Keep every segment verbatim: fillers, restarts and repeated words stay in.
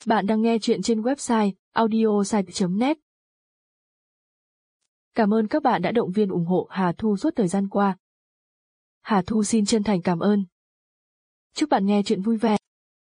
Bạn đang nghe chuyện trên website audiosite chấm net. Cảm ơn các bạn đã động viên ủng hộ Hà Thu suốt thời gian qua. Hà Thu xin chân thành cảm ơn. Chúc bạn nghe chuyện vui vẻ.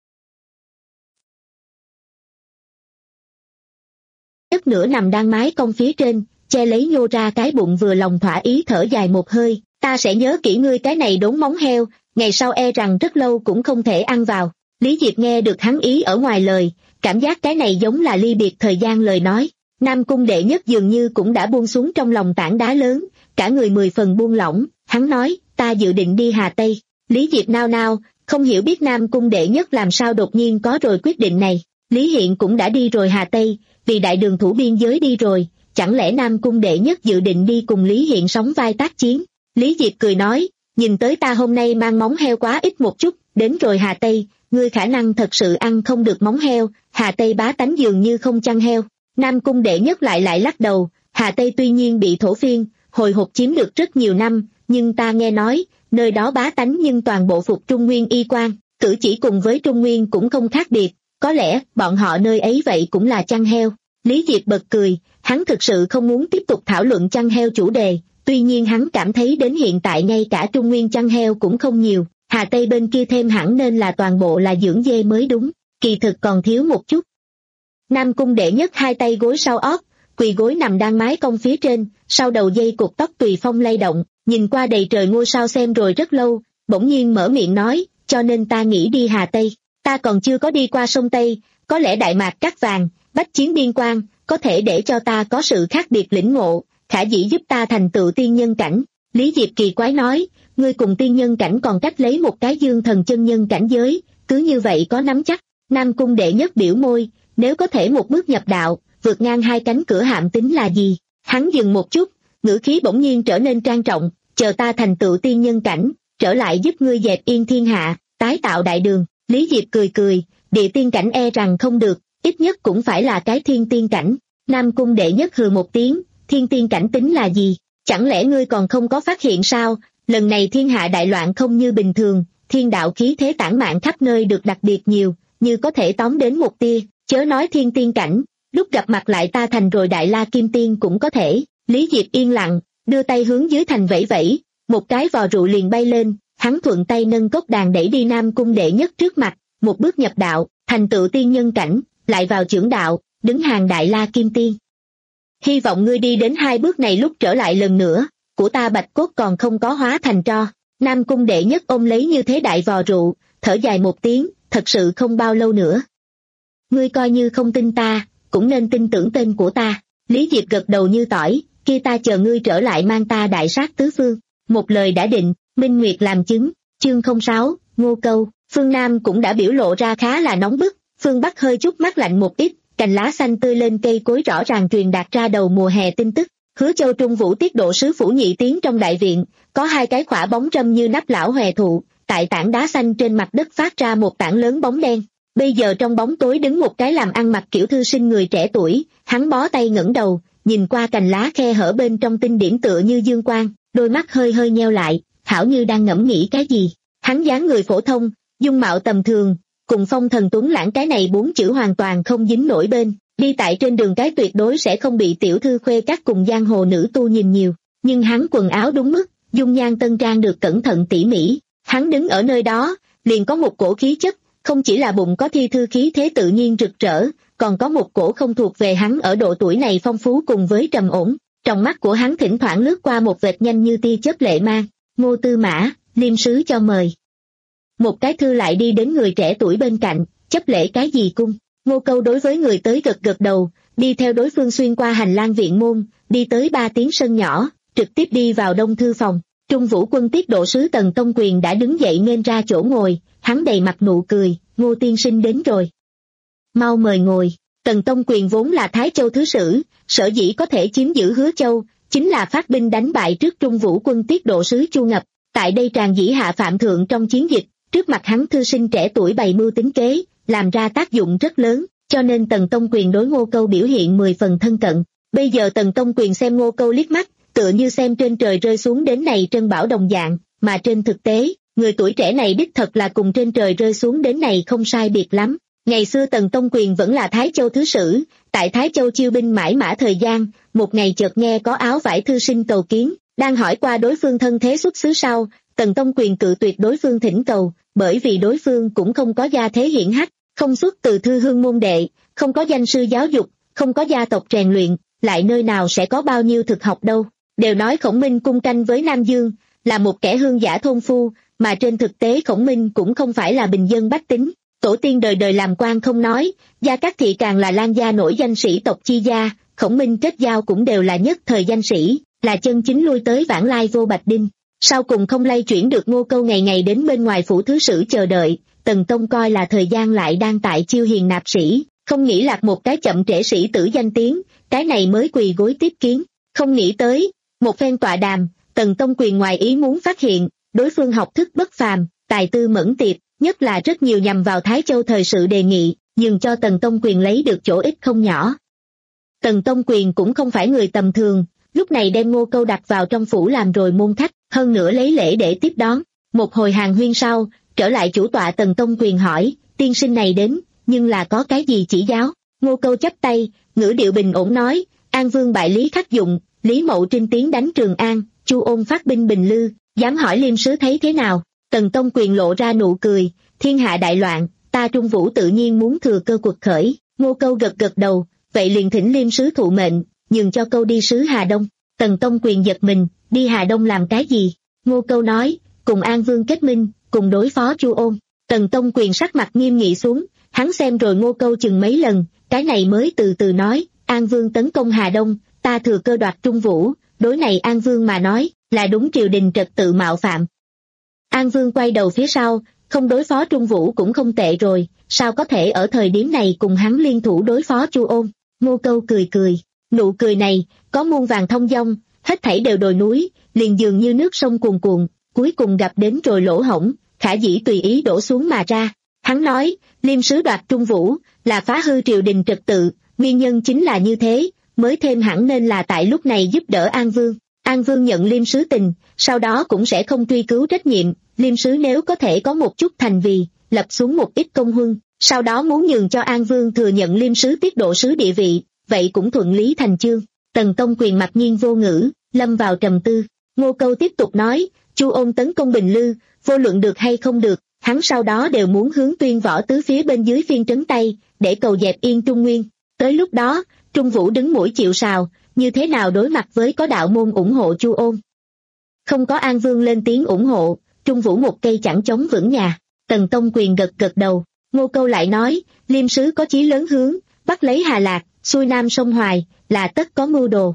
Nhất nửa nằm đang mái cong phía trên, che lấy nhô ra cái bụng vừa lòng thỏa ý thở dài một hơi. Ta sẽ nhớ kỹ ngươi cái này đốn móng heo, ngày sau e rằng rất lâu cũng không thể ăn vào. Lý Diệp nghe được hắn ý ở ngoài lời, cảm giác cái này giống là ly biệt thời gian lời nói. Nam Cung đệ nhất dường như cũng đã buông xuống trong lòng tảng đá lớn, cả người mười phần buông lỏng. Hắn nói, ta dự định đi Hà Tây. Lý Diệp nao nao, không hiểu biết Nam Cung đệ nhất làm sao đột nhiên có rồi quyết định này. Lý Hiện cũng đã đi rồi Hà Tây, vì đại đường thủ biên giới đi rồi, chẳng lẽ Nam Cung đệ nhất dự định đi cùng Lý Hiện sóng vai tác chiến? Lý Diệp cười nói, nhìn tới ta hôm nay mang móng heo quá ít một chút, đến rồi Hà Tây, ngươi khả năng thật sự ăn không được móng heo, Hà Tây bá tánh dường như không chăn heo. Nam Cung đệ nhất lại lại lắc đầu, Hà Tây tuy nhiên bị thổ phiên, hồi hộp chiếm được rất nhiều năm, nhưng ta nghe nói, nơi đó bá tánh nhưng toàn bộ phục Trung Nguyên y quan, cử chỉ cùng với Trung Nguyên cũng không khác biệt, có lẽ bọn họ nơi ấy vậy cũng là chăn heo. Lý Diệp bật cười, hắn thực sự không muốn tiếp tục thảo luận chăn heo chủ đề, tuy nhiên hắn cảm thấy đến hiện tại ngay cả Trung Nguyên chăn heo cũng không nhiều, Hà Tây bên kia thêm hẳn nên là toàn bộ là dưỡng dê mới đúng, kỳ thực còn thiếu một chút. Nam Cung đệ nhất hai tay gối sau ót, quỳ gối nằm đang mái cong phía trên, sau đầu dây cột tóc tùy phong lay động, nhìn qua đầy trời ngôi sao xem rồi rất lâu, bỗng nhiên mở miệng nói, cho nên ta nghĩ đi Hà Tây, ta còn chưa có đi qua sông Tây, có lẽ Đại Mạc Cát Vàng, bách chiến biên quan, có thể để cho ta có sự khác biệt lĩnh ngộ, khả dĩ giúp ta thành tựu tiên nhân cảnh. Lý Diệp kỳ quái nói, ngươi cùng tiên nhân cảnh còn cách lấy một cái dương thần chân nhân cảnh giới, cứ như vậy có nắm chắc. Nam Cung đệ nhất biểu môi, nếu có thể một bước nhập đạo, vượt ngang hai cánh cửa hạm tính là gì? Hắn dừng một chút, ngữ khí bỗng nhiên trở nên trang trọng, chờ ta thành tựu tiên nhân cảnh, trở lại giúp ngươi dẹp yên thiên hạ, tái tạo đại đường. Lý Diệp cười cười, địa tiên cảnh e rằng không được, ít nhất cũng phải là cái thiên tiên cảnh. Nam Cung đệ nhất hừ một tiếng, thiên tiên cảnh tính là gì? Chẳng lẽ ngươi còn không có phát hiện sao? Lần này thiên hạ đại loạn không như bình thường, thiên đạo khí thế tản mạn khắp nơi được đặc biệt nhiều, như có thể tóm đến một tia, chớ nói thiên tiên cảnh, lúc gặp mặt lại ta thành rồi đại la kim tiên cũng có thể. Lý Diệp yên lặng, đưa tay hướng dưới thành vẫy vẫy, một cái vò rượu liền bay lên, hắn thuận tay nâng cốc đàn đẩy đi Nam Cung đệ nhất trước mặt, một bước nhập đạo, thành tựu tiên nhân cảnh, lại vào chưởng đạo, đứng hàng đại la kim tiên. Hy vọng ngươi đi đến hai bước này lúc trở lại lần nữa, của ta bạch cốt còn không có hóa thành tro. Nam Cung đệ nhất ôm lấy như thế đại vò rượu, thở dài một tiếng, thật sự không bao lâu nữa. Ngươi coi như không tin ta, cũng nên tin tưởng tên của ta. Lý Diệp gật đầu như tỏi, kia ta chờ ngươi trở lại mang ta đại sát tứ phương. Một lời đã định, Minh Nguyệt làm chứng. Chương không sáu, Ngô Câu. Phương Nam cũng đã biểu lộ ra khá là nóng bức, phương Bắc hơi chút mát lạnh một ít, cành lá xanh tươi lên cây cối rõ ràng truyền đạt ra đầu mùa hè tin tức. Hứa Châu Trung Vũ tiết độ sứ phủ nhị tiến trong đại viện, có hai cái khỏa bóng râm như nắp lão hòe thụ, tại tảng đá xanh trên mặt đất phát ra một tảng lớn bóng đen. Bây giờ trong bóng tối đứng một cái làm ăn mặc kiểu thư sinh người trẻ tuổi, hắn bó tay ngẩng đầu, nhìn qua cành lá khe hở bên trong tinh điểm tựa như dương quang, đôi mắt hơi hơi nheo lại, hảo như đang ngẫm nghĩ cái gì. Hắn dáng người phổ thông, dung mạo tầm thường, cùng phong thần tuấn lãng cái này bốn chữ hoàn toàn không dính nổi bên, đi tại trên đường cái tuyệt đối sẽ không bị tiểu thư khuê các cùng giang hồ nữ tu nhìn nhiều, nhưng hắn quần áo đúng mức, dung nhan tân trang được cẩn thận tỉ mỉ, hắn đứng ở nơi đó, liền có một cổ khí chất, không chỉ là bụng có thi thư khí thế tự nhiên rực rỡ, còn có một cổ không thuộc về hắn ở độ tuổi này phong phú cùng với trầm ổn, trong mắt của hắn thỉnh thoảng lướt qua một vệt nhanh như tia chớp lệ mang, Ngô Tư Mã, liêm sứ cho mời. Một cái thư lại đi đến người trẻ tuổi bên cạnh, chấp lễ cái gì cung. Ngô Câu đối với người tới gật gật đầu, đi theo đối phương xuyên qua hành lang viện môn, đi tới ba tiếng sân nhỏ, trực tiếp đi vào đông thư phòng. Trung Vũ quân tiết độ sứ Tần Tông Quyền đã đứng dậy nên ra chỗ ngồi, hắn đầy mặt nụ cười, Ngô tiên sinh đến rồi. Mau mời ngồi. Tần Tông Quyền vốn là Thái Châu thứ sử, sở dĩ có thể chiếm giữ Hứa Châu, chính là phát binh đánh bại trước Trung Vũ quân tiết độ sứ Chu Ngập, tại đây tràn dĩ hạ phạm thượng trong chiến dịch, trước mặt hắn thư sinh trẻ tuổi bày mưu tính kế, làm ra tác dụng rất lớn, cho nên Tần Tông Quyền đối Ngô Câu biểu hiện mười phần thân cận. Bây giờ Tần Tông Quyền xem Ngô Câu liếc mắt, tựa như xem trên trời rơi xuống đến này trân bảo đồng dạng, mà trên thực tế, người tuổi trẻ này đích thật là cùng trên trời rơi xuống đến này không sai biệt lắm. Ngày xưa Tần Tông Quyền vẫn là Thái Châu thứ sử, tại Thái Châu chiêu binh mãi mã thời gian, một ngày chợt nghe có áo vải thư sinh cầu kiến, đang hỏi qua đối phương thân thế xuất xứ sau, Tần Tông Quyền cự tuyệt đối phương thỉnh cầu, bởi vì đối phương cũng không có gia thế hiển hách, không xuất từ thư hương môn đệ, không có danh sư giáo dục, không có gia tộc rèn luyện, lại nơi nào sẽ có bao nhiêu thực học đâu. Đều nói Khổng Minh cung canh với Nam Dương, là một kẻ hương giả thôn phu, mà trên thực tế Khổng Minh cũng không phải là bình dân bách tính. Tổ tiên đời đời làm quan không nói, Gia Cát Thị càng là Lan gia nổi danh sĩ tộc chi gia, Khổng Minh kết giao cũng đều là nhất thời danh sĩ, là chân chính lui tới vãng lai vô Bạch Đinh. Sau cùng không lay chuyển được Ngô Câu ngày ngày đến bên ngoài phủ thứ sử chờ đợi, Tần Tông coi là thời gian lại đang tại chiêu hiền nạp sĩ, không nghĩ lạc một cái chậm trễ sĩ tử danh tiếng, cái này mới quỳ gối tiếp kiến, không nghĩ tới, một phen tọa đàm, Tần Tông Quyền ngoài ý muốn phát hiện, đối phương học thức bất phàm, tài tư mẫn tiệp, nhất là rất nhiều nhằm vào Thái Châu thời sự đề nghị, dừng cho Tần Tông Quyền lấy được chỗ ích không nhỏ. Tần Tông Quyền cũng không phải người tầm thường, lúc này đem Ngô Câu đặt vào trong phủ làm rồi môn khách, hơn nữa lấy lễ để tiếp đón. Một hồi hàng huyên sau, trở lại chủ tọa Tần Tông Quyền hỏi, tiên sinh này đến, nhưng là có cái gì chỉ giáo? Ngô Câu chắp tay, ngữ điệu bình ổn nói, An Vương bại Lý Khắc Dụng, Lý Mậu Trinh tiến đánh Trường An, Chu Ôn phát binh Bình Lư, dám hỏi Liêm sứ thấy thế nào? Tần Tông Quyền lộ ra nụ cười, thiên hạ đại loạn, ta Trung Vũ tự nhiên muốn thừa cơ cuộc khởi. Ngô Câu gật gật đầu, vậy liền thỉnh Liêm sứ thụ mệnh, nhường cho Câu đi sứ Hà Đông. Tần Tông Quyền giật mình, đi Hà Đông làm cái gì? Ngô Câu nói, cùng An Vương kết minh, cùng đối phó Chu Ôn. Tần Tông Quyền sắc mặt nghiêm nghị xuống, hắn xem rồi Ngô Câu chừng mấy lần, cái này mới từ từ nói, An Vương tấn công Hà Đông, ta thừa cơ đoạt Trung Vũ, đối này An Vương mà nói, là đúng triều đình trật tự mạo phạm. An Vương quay đầu phía sau, không đối phó Trung Vũ cũng không tệ rồi, sao có thể ở thời điểm này cùng hắn liên thủ đối phó Chu Ôn? Ngô Câu cười cười, nụ cười này, có muôn vàng thông dong, hết thảy đều đồi núi, liền dường như nước sông cuồn cuộn, cuối cùng gặp đến rồi lỗ hổng, khả dĩ tùy ý đổ xuống mà ra. Hắn nói, Liêm sứ đoạt Trung Vũ, là phá hư triều đình trật tự, nguyên nhân chính là như thế, mới thêm hẳn nên là tại lúc này giúp đỡ An Vương. An Vương nhận Liêm sứ tình, sau đó cũng sẽ không truy cứu trách nhiệm, Liêm sứ nếu có thể có một chút thành vì, lập xuống một ít công huân, sau đó muốn nhường cho An Vương thừa nhận Liêm sứ tiết độ sứ địa vị, vậy cũng thuận lý thành chương. Tần Tông Quyền mặc nhiên vô ngữ, lâm vào trầm tư. Ngô Câu tiếp tục nói, Chu Ôn tấn công Bình Lư, vô luận được hay không được, hắn sau đó đều muốn hướng Tuyên Võ tứ phía bên dưới phiên trấn Tây, để cầu dẹp yên Trung Nguyên. Tới lúc đó, Trung Vũ đứng mũi chịu sào, như thế nào đối mặt với có đạo môn ủng hộ Chu Ôn? Không có An Vương lên tiếng ủng hộ, Trung Vũ một cây chẳng chống vững nhà. Tần Tông Quyền gật gật đầu. Ngô Câu lại nói, Liêm sứ có chí lớn hướng, bắt lấy Hà Lạc, xuôi nam sông Hoài, là tất có mưu đồ.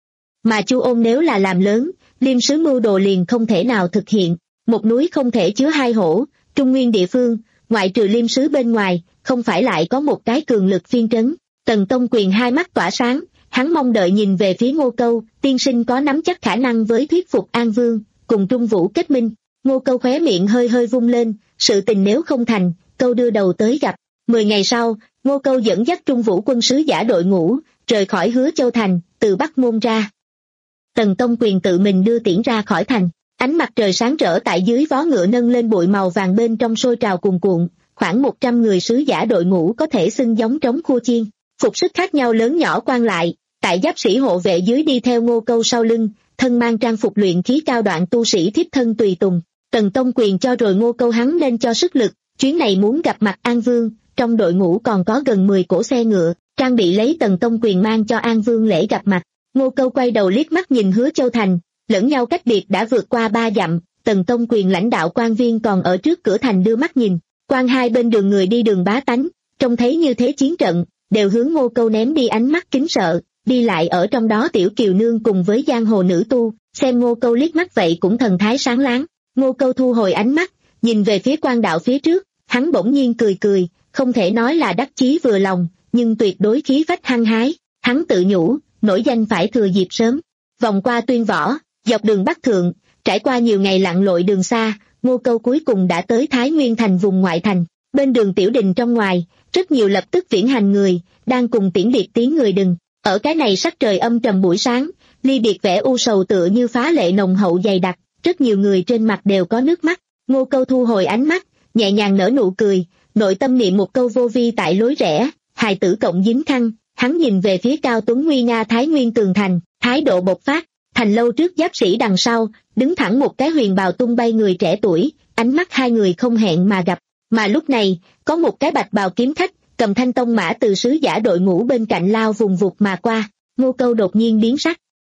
Mà Chu Ôn nếu là làm lớn, Liêm sứ mưu đồ liền không thể nào thực hiện. Một núi không thể chứa hai hổ, Trung Nguyên địa phương, ngoại trừ Liêm sứ bên ngoài, không phải lại có một cái cường lực phiên trấn. Tần Tông Quyền hai mắt tỏa sáng, hắn mong đợi nhìn về phía Ngô Câu, tiên sinh có nắm chắc khả năng với thuyết phục An Vương, cùng Trung Vũ kết minh. Ngô Câu khóe miệng hơi hơi vung lên, sự tình nếu không thành, Câu đưa đầu tới gặp. Mười ngày sau, Ngô Câu dẫn dắt Trung Vũ quân sứ giả đội ngũ, rời khỏi Hứa Châu thành, từ Bắc Môn ra. Tần Tông Quyền tự mình đưa tiễn ra khỏi thành, ánh mặt trời sáng rỡ tại dưới vó ngựa nâng lên bụi màu vàng bên trong sôi trào cuồn cuộn, khoảng một trăm người sứ giả đội ngũ có thể xưng giống trống khua chiên, phục sức khác nhau lớn nhỏ quan lại, tại giáp sĩ hộ vệ dưới đi theo Ngô Câu sau lưng, thân mang trang phục luyện khí cao đoạn tu sĩ thiếp thân tùy tùng. Tần Tông Quyền cho rồi Ngô Câu hắn nên cho sức lực, chuyến này muốn gặp mặt An Vương, trong đội ngũ còn có gần mười cỗ xe ngựa, trang bị lấy Tần Tông Quyền mang cho An Vương lễ gặp mặt. Ngô Câu quay đầu liếc mắt nhìn Hứa Châu thành, lẫn nhau cách biệt đã vượt qua ba dặm, Tần Tông Quyền lãnh đạo quan viên còn ở trước cửa thành đưa mắt nhìn, quan hai bên đường người đi đường bá tánh, trông thấy như thế chiến trận, đều hướng Ngô Câu ném đi ánh mắt kính sợ, đi lại ở trong đó Tiểu Kiều Nương cùng với giang hồ nữ tu, xem Ngô Câu liếc mắt vậy cũng thần thái sáng láng. Ngô Câu thu hồi ánh mắt, nhìn về phía quan đạo phía trước, hắn bỗng nhiên cười cười, không thể nói là đắc chí vừa lòng, nhưng tuyệt đối khí phách hăng hái, hắn tự nhủ, nổi danh phải thừa dịp sớm. Vòng qua Tuyên Võ, dọc đường Bắc Thượng, trải qua nhiều ngày lặn lội đường xa, Ngô Câu cuối cùng đã tới Thái Nguyên thành vùng ngoại thành. Bên đường tiểu đình trong ngoài, rất nhiều lập tức viễn hành người, đang cùng tiễn biệt tiếng người đừng. Ở cái này sắc trời âm trầm buổi sáng, ly biệt vẻ u sầu tựa như phá lệ nồng hậu dày đặc, rất nhiều người trên mặt đều có nước mắt. Ngô Câu thu hồi ánh mắt, nhẹ nhàng nở nụ cười, nội tâm niệm một câu vô vi tại lối rẽ, hài tử cộng dính khăn, hắn nhìn về phía cao tuấn nguy nga Thái Nguyên tường thành, thái độ bộc phát, thành lâu trước giáp sĩ đằng sau, đứng thẳng một cái huyền bào tung bay người trẻ tuổi, ánh mắt hai người không hẹn mà gặp, mà lúc này, có một cái bạch bào kiếm khách, cầm thanh tông mã từ sứ giả đội ngũ bên cạnh lao vùng vụt mà qua, Ngô Câu đột nhiên biến sắc.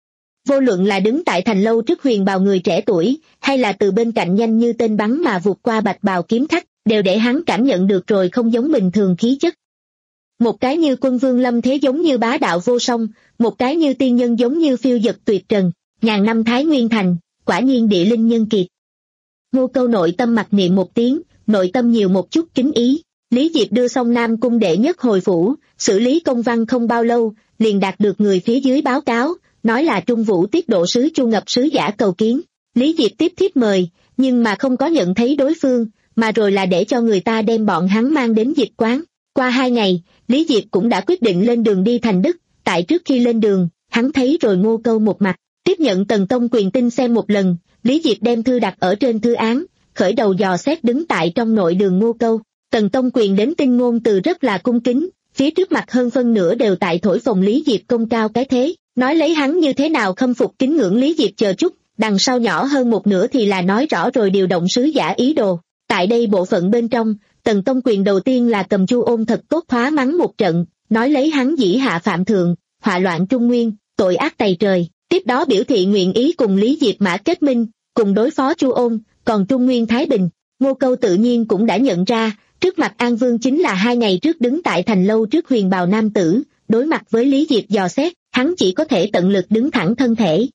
Vô luận là đứng tại thành lâu trước huyền bào người trẻ tuổi, hay là từ bên cạnh nhanh như tên bắn mà vụt qua bạch bào kiếm khách, đều để hắn cảm nhận được rồi không giống bình thường khí chất. Một cái như quân vương lâm thế giống như bá đạo vô song, một cái như tiên nhân giống như phiêu dật tuyệt trần, ngàn năm Thái Nguyên thành, quả nhiên địa linh nhân kiệt. Ngô Câu nội tâm mặc niệm một tiếng, nội tâm nhiều một chút kính ý. Lý Diệp đưa xong Nam Cung đệ nhất hồi phủ, xử lý công văn không bao lâu, liền đạt được người phía dưới báo cáo, nói là Trung Vũ tiết độ sứ Chu Ngập sứ giả cầu kiến. Lý Diệp tiếp thiếp mời, nhưng mà không có nhận thấy đối phương, mà rồi là để cho người ta đem bọn hắn mang đến dịch quán. Qua hai ngày, Lý Diệp cũng đã quyết định lên đường đi thành Đức, tại trước khi lên đường, hắn thấy rồi Ngô Câu một mặt, tiếp nhận Tần Tông Quyền tin xem một lần, Lý Diệp đem thư đặt ở trên thư án, khởi đầu dò xét đứng tại trong nội đường Ngô Câu. Tần Tông Quyền đến tin ngôn từ rất là cung kính, phía trước mặt hơn phân nửa đều tại thổi phồng Lý Diệp công cao cái thế, nói lấy hắn như thế nào khâm phục kính ngưỡng Lý Diệp chờ chút, đằng sau nhỏ hơn một nửa thì là nói rõ rồi điều động sứ giả ý đồ. Tại đây bộ phận bên trong, Tần Tông Quyền đầu tiên là cầm Chu Ôn thật tốt thoá mắng một trận, nói lấy hắn dĩ hạ phạm thượng, họa loạn Trung Nguyên, tội ác tày trời, tiếp đó biểu thị nguyện ý cùng Lý Diệp Mã kết minh, cùng đối phó Chu Ôn, còn Trung Nguyên Thái Bình. Ngô Câu tự nhiên cũng đã nhận ra, trước mặt An Vương chính là hai ngày trước đứng tại thành lâu trước huyền bào nam tử, đối mặt với Lý Diệp dò xét, hắn chỉ có thể tận lực đứng thẳng thân thể.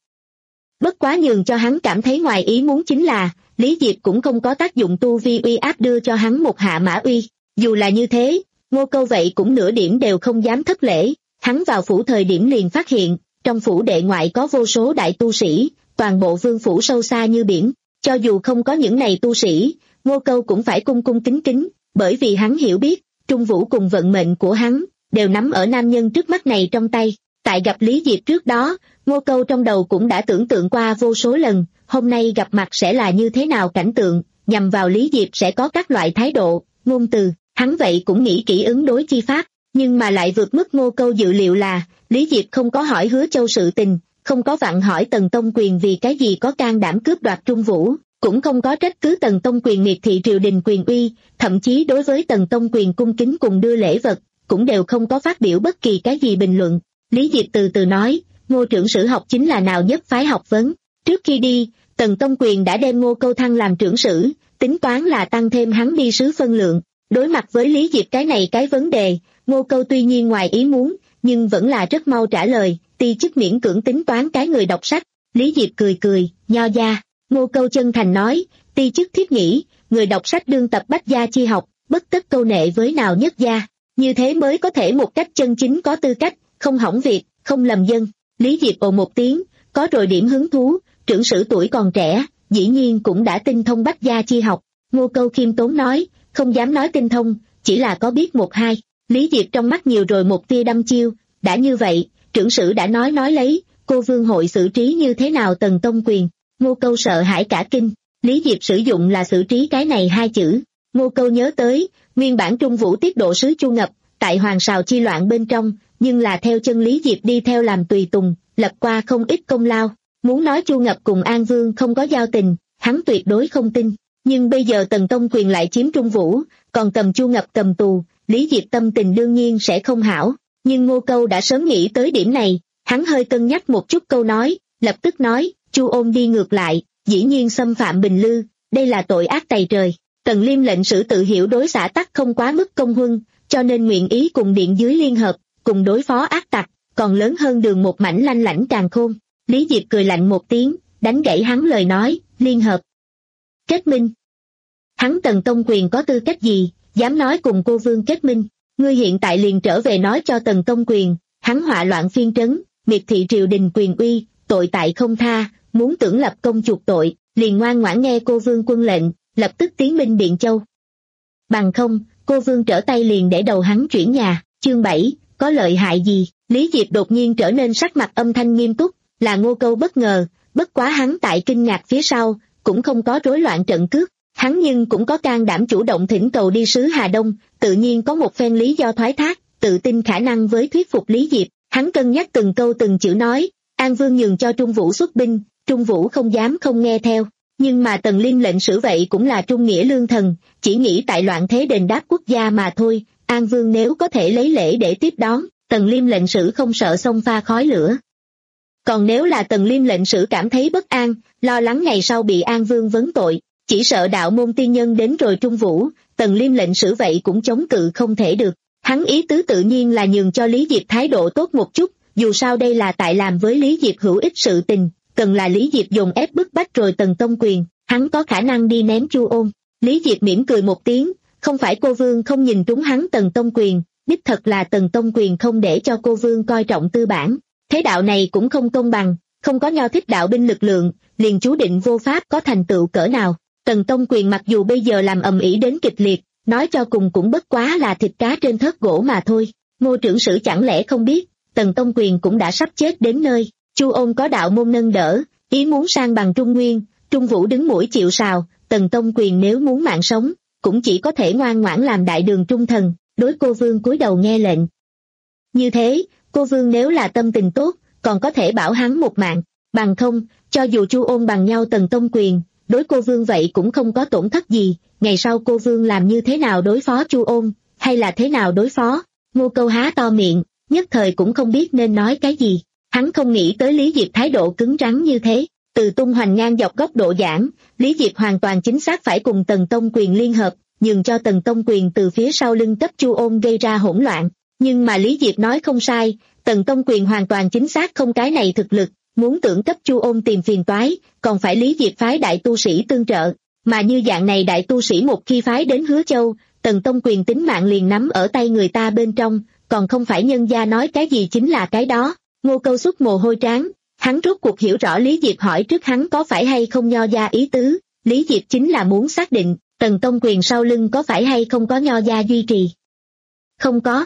Bất quá nhường cho hắn cảm thấy ngoài ý muốn chính là, Lý Diệp cũng không có tác dụng tu vi uy áp đưa cho hắn một hạ mã uy, dù là như thế, Ngô Câu vậy cũng nửa điểm đều không dám thất lễ, hắn vào phủ thời điểm liền phát hiện, trong phủ đệ ngoại có vô số đại tu sĩ, toàn bộ vương phủ sâu xa như biển, cho dù không có những này tu sĩ, Ngô Câu cũng phải cung cung kính kính, bởi vì hắn hiểu biết, Trung Vũ cùng vận mệnh của hắn, đều nắm ở nam nhân trước mắt này trong tay. Tại gặp Lý Diệp trước đó, Ngô Câu trong đầu cũng đã tưởng tượng qua vô số lần, hôm nay gặp mặt sẽ là như thế nào cảnh tượng, nhằm vào Lý Diệp sẽ có các loại thái độ, ngôn từ, hắn vậy cũng nghĩ kỹ ứng đối chi pháp, nhưng mà lại vượt mức Ngô Câu dự liệu là, Lý Diệp không có hỏi Hứa Châu sự tình, không có vặn hỏi Tần Tông Quyền vì cái gì có can đảm cướp đoạt Trung Vũ, cũng không có trách cứ Tần Tông Quyền miệt thị triều đình quyền uy, thậm chí đối với Tần Tông Quyền cung kính cùng đưa lễ vật, cũng đều không có phát biểu bất kỳ cái gì bình luận. Lý Diệp từ từ nói, Ngô trưởng sử học chính là nào nhất phái học vấn. Trước khi đi, Tần Tông Quyền đã đem Ngô Câu thăng làm trưởng sử, tính toán là tăng thêm hắn đi sứ phân lượng. Đối mặt với Lý Diệp cái này cái vấn đề, Ngô Câu tuy nhiên ngoài ý muốn, nhưng vẫn là rất mau trả lời, ti chức miễn cưỡng tính toán cái người đọc sách. Lý Diệp cười cười, nho gia. Ngô Câu chân thành nói, ti chức thiết nghĩ, người đọc sách đương tập bách gia chi học, bất tất câu nệ với nào nhất gia, như thế mới có thể một cách chân chính có tư cách, không hỏng việc, không lầm dân. Lý Diệp ồ một tiếng, có rồi điểm hứng thú, trưởng sử tuổi còn trẻ, dĩ nhiên cũng đã tinh thông bách gia chi học. Ngô Câu khiêm tốn nói, không dám nói tinh thông, chỉ là có biết một hai. Lý Diệp trong mắt nhiều rồi một tia đăm chiêu, đã như vậy, trưởng sử đã nói nói lấy, cô vương hội xử trí như thế nào Tần Tông Quyền. Ngô Câu sợ hãi cả kinh, Lý Diệp sử dụng là xử trí cái này hai chữ. Ngô Câu nhớ tới, nguyên bản Trung Vũ tiết độ sứ Chu Ngập, tại Hoàng Sào chi loạn bên trong, nhưng là theo chân Lý Diệp đi theo làm tùy tùng, lập qua không ít công lao. Muốn nói Chu Ngập cùng An Vương không có giao tình, hắn tuyệt đối không tin. Nhưng bây giờ Tần Tông Quyền lại chiếm Trung Vũ, còn cầm Chu Ngập cầm tù, Lý Diệp tâm tình đương nhiên sẽ không hảo. Nhưng Ngô Câu đã sớm nghĩ tới điểm này, hắn hơi cân nhắc một chút câu nói, lập tức nói, Chu Ôn đi ngược lại, dĩ nhiên xâm phạm Bình Lư, đây là tội ác tày trời. Tần Liêm lệnh sử tự hiểu đối xã tắc không quá mức công huân, cho nên nguyện ý cùng điện dưới liên hợp, cùng đối phó ác tặc, còn lớn hơn đường một mảnh lanh lảnh càn khôn. Lý Diệp cười lạnh một tiếng, đánh gãy hắn lời nói, liên hợp, kết minh. Hắn Tần Tông Quyền có tư cách gì, dám nói cùng cô vương kết minh? Ngươi hiện tại liền trở về nói cho Tần Tông Quyền, hắn họa loạn phiên trấn, miệt thị triều đình quyền uy, tội tại không tha, muốn tưởng lập công chuộc tội, liền ngoan ngoãn nghe cô vương quân lệnh, lập tức tiến binh Biện Châu. Bằng không, cô vương trở tay liền để đầu hắn chuyển nhà. Chương bảy, có lợi hại gì? Lý Diệp đột nhiên trở nên sắc mặt âm thanh nghiêm túc, là Ngô Câu bất ngờ, bất quá hắn tại kinh ngạc phía sau, cũng không có rối loạn trận cước. Hắn nhưng cũng có can đảm chủ động thỉnh cầu đi sứ Hà Đông, tự nhiên có một phen lý do thoái thác, tự tin khả năng với thuyết phục Lý Diệp. Hắn cân nhắc từng câu từng chữ nói, An Vương nhường cho Trung Vũ xuất binh, Trung Vũ không dám không nghe theo. Nhưng mà Tần Liêm lệnh sử vậy cũng là trung nghĩa lương thần, chỉ nghĩ tại loạn thế đền đáp quốc gia mà thôi. An Vương nếu có thể lấy lễ để tiếp đón, Tần Liêm lệnh sử không sợ xông pha khói lửa. Còn nếu là Tần Liêm lệnh sử cảm thấy bất an, lo lắng ngày sau bị An Vương vấn tội, chỉ sợ đạo môn tiên nhân đến rồi Trung Vũ, Tần Liêm lệnh sử vậy cũng chống cự không thể được. Hắn ý tứ tự nhiên là nhường cho Lý Diệp thái độ tốt một chút, dù sao đây là tại làm với Lý Diệp hữu ích sự tình, cần là Lý Diệp dồn ép bức bách rồi Tần Tông Quyền, hắn có khả năng đi ném Chu Ôn. Lý Diệp mỉm cười một tiếng, không phải cô Vương không nhìn trúng hắn Tần Tông Quyền, đích thật là Tần Tông Quyền không để cho cô Vương coi trọng tư bản. Thế đạo này cũng không công bằng, không có nho thích đạo binh lực lượng, liền chú định vô pháp có thành tựu cỡ nào. Tần Tông Quyền mặc dù bây giờ làm ầm ĩ đến kịch liệt, nói cho cùng cũng bất quá là thịt cá trên thớt gỗ mà thôi. Ngô trưởng sử chẳng lẽ không biết, Tần Tông Quyền cũng đã sắp chết đến nơi, Chu Ôn có đạo môn nâng đỡ, ý muốn sang bằng Trung Nguyên, Trung Vũ đứng mũi chịu sào, Tần Tông Quyền nếu muốn mạng sống, cũng chỉ có thể ngoan ngoãn làm đại đường trung thần, đối cô Vương cúi đầu nghe lệnh. Như thế, cô Vương nếu là tâm tình tốt, còn có thể bảo hắn một mạng, bằng không, cho dù Chu Ôn bằng nhau Tần Tông Quyền, đối cô Vương vậy cũng không có tổn thất gì, ngày sau cô Vương làm như thế nào đối phó Chu Ôn, hay là thế nào đối phó, Ngô Câu há to miệng, nhất thời cũng không biết nên nói cái gì, hắn không nghĩ tới Lý Diệp thái độ cứng rắn như thế, từ tung hoành ngang dọc góc độ giảng, Lý Diệp hoàn toàn chính xác phải cùng Tần Tông Quyền liên hợp, nhường cho Tần Tông Quyền từ phía sau lưng cấp Chu Ôn gây ra hỗn loạn, nhưng mà Lý Diệp nói không sai, Tần Tông Quyền hoàn toàn chính xác không cái này thực lực, muốn tưởng cấp Chu Ôn tìm phiền toái, còn phải Lý Diệp phái đại tu sĩ tương trợ, mà như dạng này đại tu sĩ một khi phái đến Hứa Châu, Tần Tông Quyền tính mạng liền nắm ở tay người ta bên trong, còn không phải nhân gia nói cái gì chính là cái đó. Ngô Câu xuất mồ hôi trán, hắn rốt cuộc hiểu rõ Lý Diệp hỏi trước hắn có phải hay không nho gia ý tứ, Lý Diệp chính là muốn xác định, Tần Tông Quyền sau lưng có phải hay không có nho gia duy trì. Không có.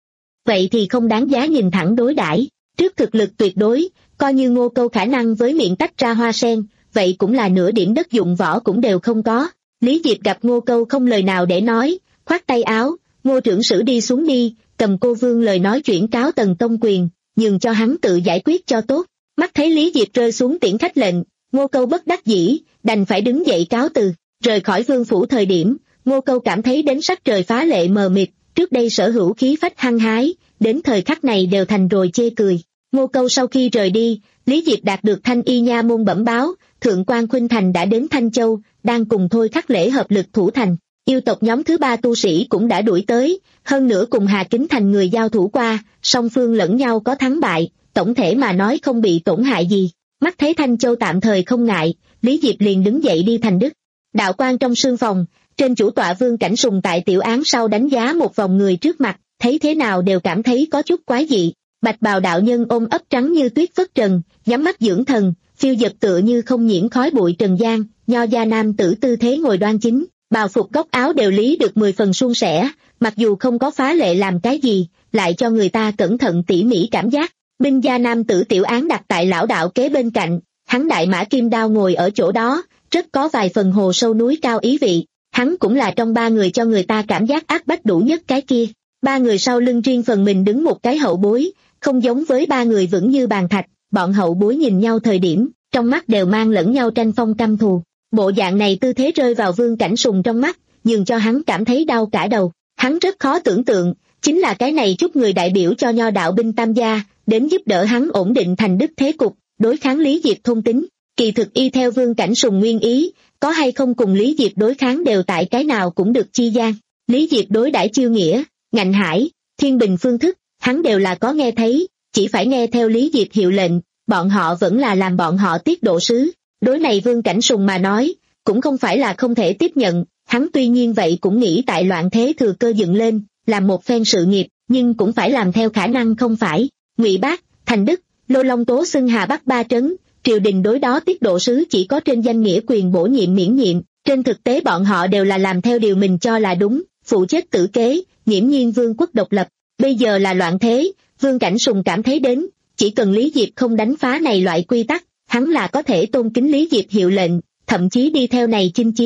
Vậy thì không đáng giá nhìn thẳng đối đãi. Trước thực lực tuyệt đối, coi như Ngô Câu khả năng với miệng tách ra hoa sen, vậy cũng là nửa điểm đất dụng võ cũng đều không có. Lý Diệp gặp Ngô Câu không lời nào để nói, khoát tay áo, Ngô trưởng sử đi xuống đi, cầm cô Vương lời nói chuyển cáo Tần Tông Quyền, nhường cho hắn tự giải quyết cho tốt. Mắt thấy Lý Diệp rơi xuống tiễn khách lệnh, Ngô Câu bất đắc dĩ, đành phải đứng dậy cáo từ, rời khỏi vương phủ thời điểm, Ngô Câu cảm thấy đến sắc trời phá lệ mờ mịt, trước đây sở hữu khí phách hăng hái, đến thời khắc này đều thành rồi chê cười. Ngô Câu sau khi rời đi, Lý Diệp đạt được Thanh Y Nha môn bẩm báo, Thượng quan Khuynh Thành đã đến Thanh Châu, đang cùng Thôi Khắc Lễ hợp lực thủ thành. Yêu tộc nhóm thứ ba tu sĩ cũng đã đuổi tới, hơn nữa cùng Hà Kính Thành người giao thủ qua, song phương lẫn nhau có thắng bại, tổng thể mà nói không bị tổn hại gì. Mắt thấy Thanh Châu tạm thời không ngại, Lý Diệp liền đứng dậy đi thành Đức. Đạo quan trong sương phòng, trên chủ tọa Vương Cảnh Sùng tại tiểu án sau đánh giá một vòng người trước mặt, thấy thế nào đều cảm thấy có chút quái dị. Bạch bào đạo nhân ôm ấp trắng như tuyết phất trần, nhắm mắt dưỡng thần, phiêu dật tựa như không nhiễm khói bụi trần gian, nho gia nam tử tư thế ngồi đoan chính, bào phục góc áo đều lý được mười phần suôn sẻ, mặc dù không có phá lệ làm cái gì, lại cho người ta cẩn thận tỉ mỉ cảm giác. Binh gia nam tử tiểu án đặt tại lão đạo kế bên cạnh, hắn đại mã kim đao ngồi ở chỗ đó, rất có vài phần hồ sâu núi cao ý vị, hắn cũng là trong ba người cho người ta cảm giác áp bách đủ nhất cái kia. Ba người sau lưng riêng phần mình đứng một cái hậu bối, không giống với ba người vững như bàn thạch, bọn hậu bối nhìn nhau thời điểm, trong mắt đều mang lẫn nhau tranh phong căm thù. Bộ dạng này tư thế rơi vào Vương Cảnh Sùng trong mắt, nhường cho hắn cảm thấy đau cả đầu. Hắn rất khó tưởng tượng, chính là cái này chút người đại biểu cho nho đạo binh tam gia, đến giúp đỡ hắn ổn định thành Đức thế cục, đối kháng Lý Diệp thôn tính. Kỳ thực y theo Vương Cảnh Sùng nguyên ý, có hay không cùng Lý Diệp đối kháng đều tại cái nào cũng được chi gian. Lý Diệp đối đãi Chiêu Nghĩa, Ngạnh Hải, Thiên Bình phương thức, hắn đều là có nghe thấy, chỉ phải nghe theo Lý Diệp hiệu lệnh, bọn họ vẫn là làm bọn họ tiết độ sứ. Đối này Vương Cảnh Sùng mà nói, cũng không phải là không thể tiếp nhận, hắn tuy nhiên vậy cũng nghĩ tại loạn thế thừa cơ dựng lên, làm một phen sự nghiệp, nhưng cũng phải làm theo khả năng không phải. Ngụy Bác, Thành Đức, Lô Long Tố xưng Hà Bắc ba trấn, triều đình đối đó tiết độ sứ chỉ có trên danh nghĩa quyền bổ nhiệm miễn nhiệm, trên thực tế bọn họ đều là làm theo điều mình cho là đúng, phụ chết tử kế, nghiễm nhiên vương quốc độc lập. Bây giờ là loạn thế, Vương Cảnh Sùng cảm thấy đến, chỉ cần Lý Diệp không đánh phá này loại quy tắc, hắn là có thể tôn kính Lý Diệp hiệu lệnh, thậm chí đi theo này chinh chiến.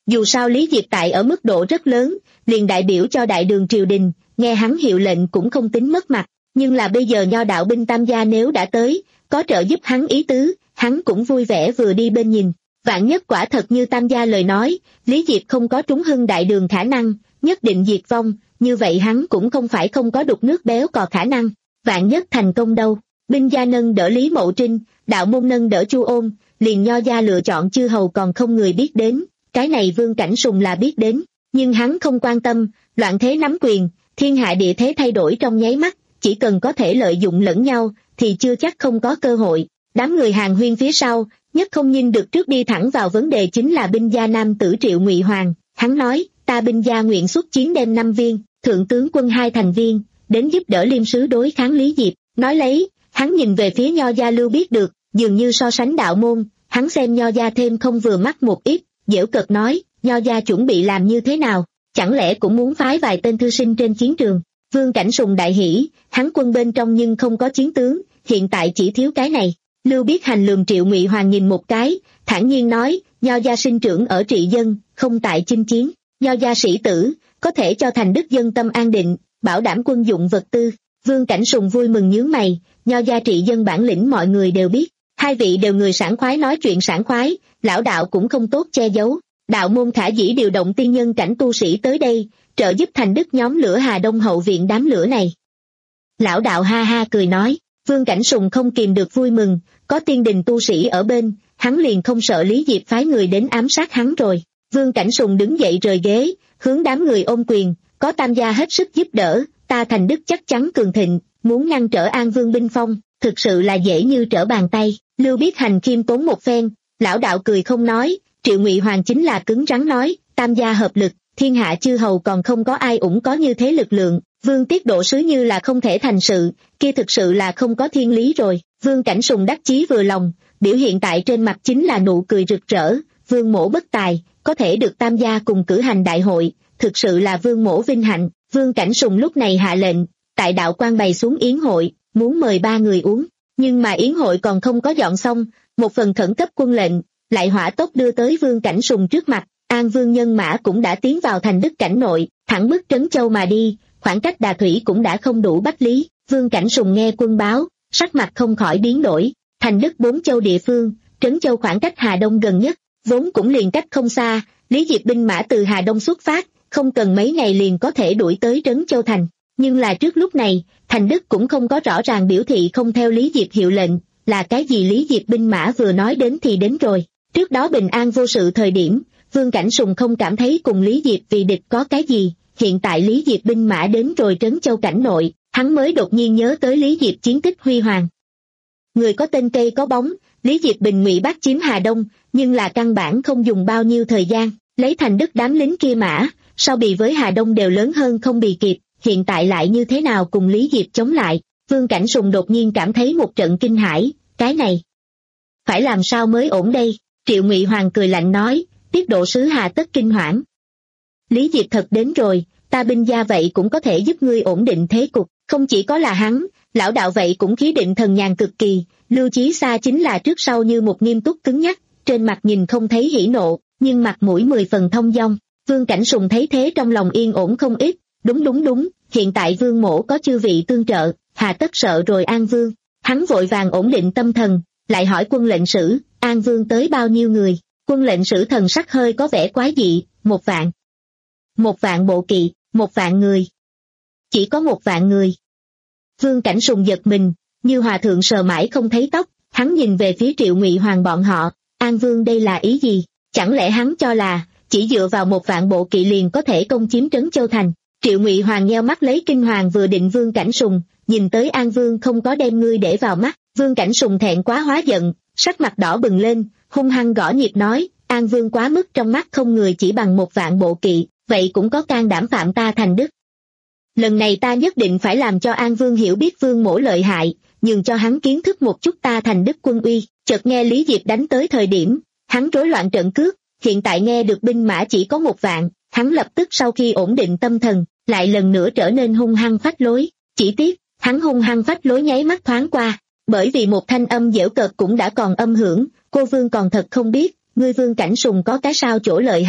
Dù sao Lý Diệp tại ở mức độ rất lớn, liền đại biểu cho đại đường triều đình, nghe hắn hiệu lệnh cũng không tính mất mặt, nhưng là bây giờ nho đạo binh tam gia nếu đã tới, có trợ giúp hắn ý tứ, hắn cũng vui vẻ vừa đi bên nhìn. Vạn nhất quả thật như tam gia lời nói, Lý Diệp không có trúng hưng đại đường khả năng, nhất định diệt vong, như vậy hắn cũng không phải không có đục nước béo cò khả năng. Vạn nhất thành công đâu, binh gia nâng đỡ Lý Mậu Trinh, đạo môn nâng đỡ Chu Ôn, liền nho gia lựa chọn chư hầu còn không người biết đến, cái này Vương Cảnh Sùng là biết đến, nhưng hắn không quan tâm, loạn thế nắm quyền, thiên hạ địa thế thay đổi trong nháy mắt, chỉ cần có thể lợi dụng lẫn nhau, thì chưa chắc không có cơ hội. Đám người hàng huyên phía sau, nhất không nhìn được trước đi thẳng vào vấn đề chính là binh gia nam tử Triệu Ngụy Hoàng, hắn nói, ta binh gia nguyện xuất chiến đem năm viên, thượng tướng quân hai thành viên, đến giúp đỡ Liêm sứ đối kháng Lý Diệp, nói lấy, hắn nhìn về phía nho gia Lưu Biết Được, dường như so sánh đạo môn, hắn xem nho gia thêm không vừa mắt một ít, giễu cợt nói, nho gia chuẩn bị làm như thế nào, chẳng lẽ cũng muốn phái vài tên thư sinh trên chiến trường. Vương Cảnh Sùng đại hỉ, hắn quân bên trong nhưng không có chiến tướng, hiện tại chỉ thiếu cái này. Lưu Biết Hành lườm Triệu Ngụy Hoàng nhìn một cái, thản nhiên nói, nho gia sinh trưởng ở trị dân, không tại chinh chiến, nho gia sĩ tử, có thể cho thành đức dân tâm an định, bảo đảm quân dụng vật tư. Vương Cảnh Sùng vui mừng nhướng mày, nho gia trị dân bản lĩnh mọi người đều biết, hai vị đều người sảng khoái nói chuyện sảng khoái, lão đạo cũng không tốt che giấu. Đạo môn khả dĩ điều động tiên nhân cảnh tu sĩ tới đây, trợ giúp thành đức nhóm lửa Hà Đông hậu viện đám lửa này. Lão đạo ha ha cười nói, Vương Cảnh Sùng không kìm được vui mừng, có tiên đình tu sĩ ở bên, hắn liền không sợ Lý Diệp phái người đến ám sát hắn rồi. Vương Cảnh Sùng đứng dậy rời ghế, hướng đám người ôm quyền, có tam gia hết sức giúp đỡ, ta thành đức chắc chắn cường thịnh, muốn ngăn trở An Vương binh phong, thực sự là dễ như trở bàn tay. Lưu Biết Hành khiêm tốn một phen, lão đạo cười không nói, Triệu Ngụy Hoàng chính là cứng rắn nói, tam gia hợp lực, thiên hạ chư hầu còn không có ai ủng có như thế lực lượng, Vương Tiết Độ sứ như là không thể thành sự, kia thực sự là không có thiên lý rồi. Vương Cảnh Sùng đắc chí vừa lòng, biểu hiện tại trên mặt chính là nụ cười rực rỡ, Vương mỗ bất tài, có thể được tam gia cùng cử hành đại hội, thực sự là Vương mỗ vinh hạnh. Vương Cảnh Sùng lúc này hạ lệnh, tại đạo quan bày xuống yến hội, muốn mời ba người uống, nhưng mà yến hội còn không có dọn xong, một phần khẩn cấp quân lệnh, lại hỏa tốc đưa tới Vương Cảnh Sùng trước mặt, An Vương nhân mã cũng đã tiến vào thành đức cảnh nội, thẳng bức Trấn Châu mà đi, khoảng cách đà thủy cũng đã không đủ bách lý. Vương Cảnh Sùng nghe quân báo, sắc mặt không khỏi biến đổi, thành đức bốn châu địa phương, Trấn Châu khoảng cách Hà Đông gần nhất, vốn cũng liền cách không xa, Lý Diệp binh mã từ Hà Đông xuất phát, không cần mấy ngày liền có thể đuổi tới Trấn Châu thành. Nhưng là trước lúc này, thành đức cũng không có rõ ràng biểu thị không theo Lý Diệp hiệu lệnh, là cái gì Lý Diệp binh mã vừa nói đến thì đến rồi. Trước đó bình an vô sự thời điểm, Vương Cảnh Sùng không cảm thấy cùng Lý Diệp vì địch có cái gì, hiện tại Lý Diệp binh mã đến rồi Trấn Châu cảnh nội, hắn mới đột nhiên nhớ tới Lý Diệp chiến tích huy hoàng. Người có tên cây có bóng, Lý Diệp bình ngụy bác chiếm Hà Đông, nhưng là căn bản không dùng bao nhiêu thời gian, lấy thành đức đám lính kia mã, sao bì với Hà Đông đều lớn hơn không bì kịp, hiện tại lại như thế nào cùng Lý Diệp chống lại. Vương Cảnh Sùng đột nhiên cảm thấy một trận kinh hãi, cái này phải làm sao mới ổn đây? Triệu Ngụy Hoàng cười lạnh nói, Tiết Độ sứ hà tất kinh hoảng. Lý Diệp thật đến rồi, ta binh gia vậy cũng có thể giúp ngươi ổn định thế cục, không chỉ có là hắn, lão đạo vậy cũng khí định thần nhàn cực kỳ, Lưu Chí Sa chính là trước sau như một nghiêm túc cứng nhắc, trên mặt nhìn không thấy hỉ nộ, nhưng mặt mũi mười phần thông dong. Vương Cảnh Sùng thấy thế trong lòng yên ổn không ít, đúng đúng đúng, hiện tại Vương mỗ có chư vị tương trợ, hà tất sợ rồi An Vương. Hắn vội vàng ổn định tâm thần, lại hỏi quân lệnh sử, An Vương tới bao nhiêu người? Quân lệnh sử thần sắc hơi có vẻ quái dị, một vạn. Một vạn bộ kỵ, một vạn người. Chỉ có một vạn người. Vương Cảnh Sùng giật mình, như hòa thượng sờ mãi không thấy tóc, hắn nhìn về phía Triệu Ngụy Hoàng bọn họ, An Vương đây là ý gì? Chẳng lẽ hắn cho là, chỉ dựa vào một vạn bộ kỵ liền có thể công chiếm Trấn Châu thành? Triệu Ngụy Hoàng nheo mắt lấy kinh hoàng vừa định Vương Cảnh Sùng, nhìn tới An Vương không có đem ngươi để vào mắt, Vương Cảnh Sùng thẹn quá hóa giận, sắc mặt đỏ bừng lên, hung hăng gõ nhịp nói, An Vương quá mức trong mắt không người chỉ bằng một vạn bộ kỵ, vậy cũng có can đảm phạm ta thành đức. Lần này ta nhất định phải làm cho An Vương hiểu biết Vương mỗ lợi hại, nhường cho hắn kiến thức một chút ta thành đức quân uy. Chợt nghe Lý Diệp đánh tới thời điểm, hắn rối loạn trận cước, hiện tại nghe được binh mã chỉ có một vạn, hắn lập tức sau khi ổn định tâm thần, lại lần nữa trở nên hung hăng phách lối. Chỉ tiếc, hắn hung hăng phách lối nháy mắt thoáng qua, bởi vì một thanh âm giễu cợt cũng đã còn âm hưởng, cô Vương còn thật không biết, ngươi Vương Cảnh Sùng có cái sao chỗ lợi hại,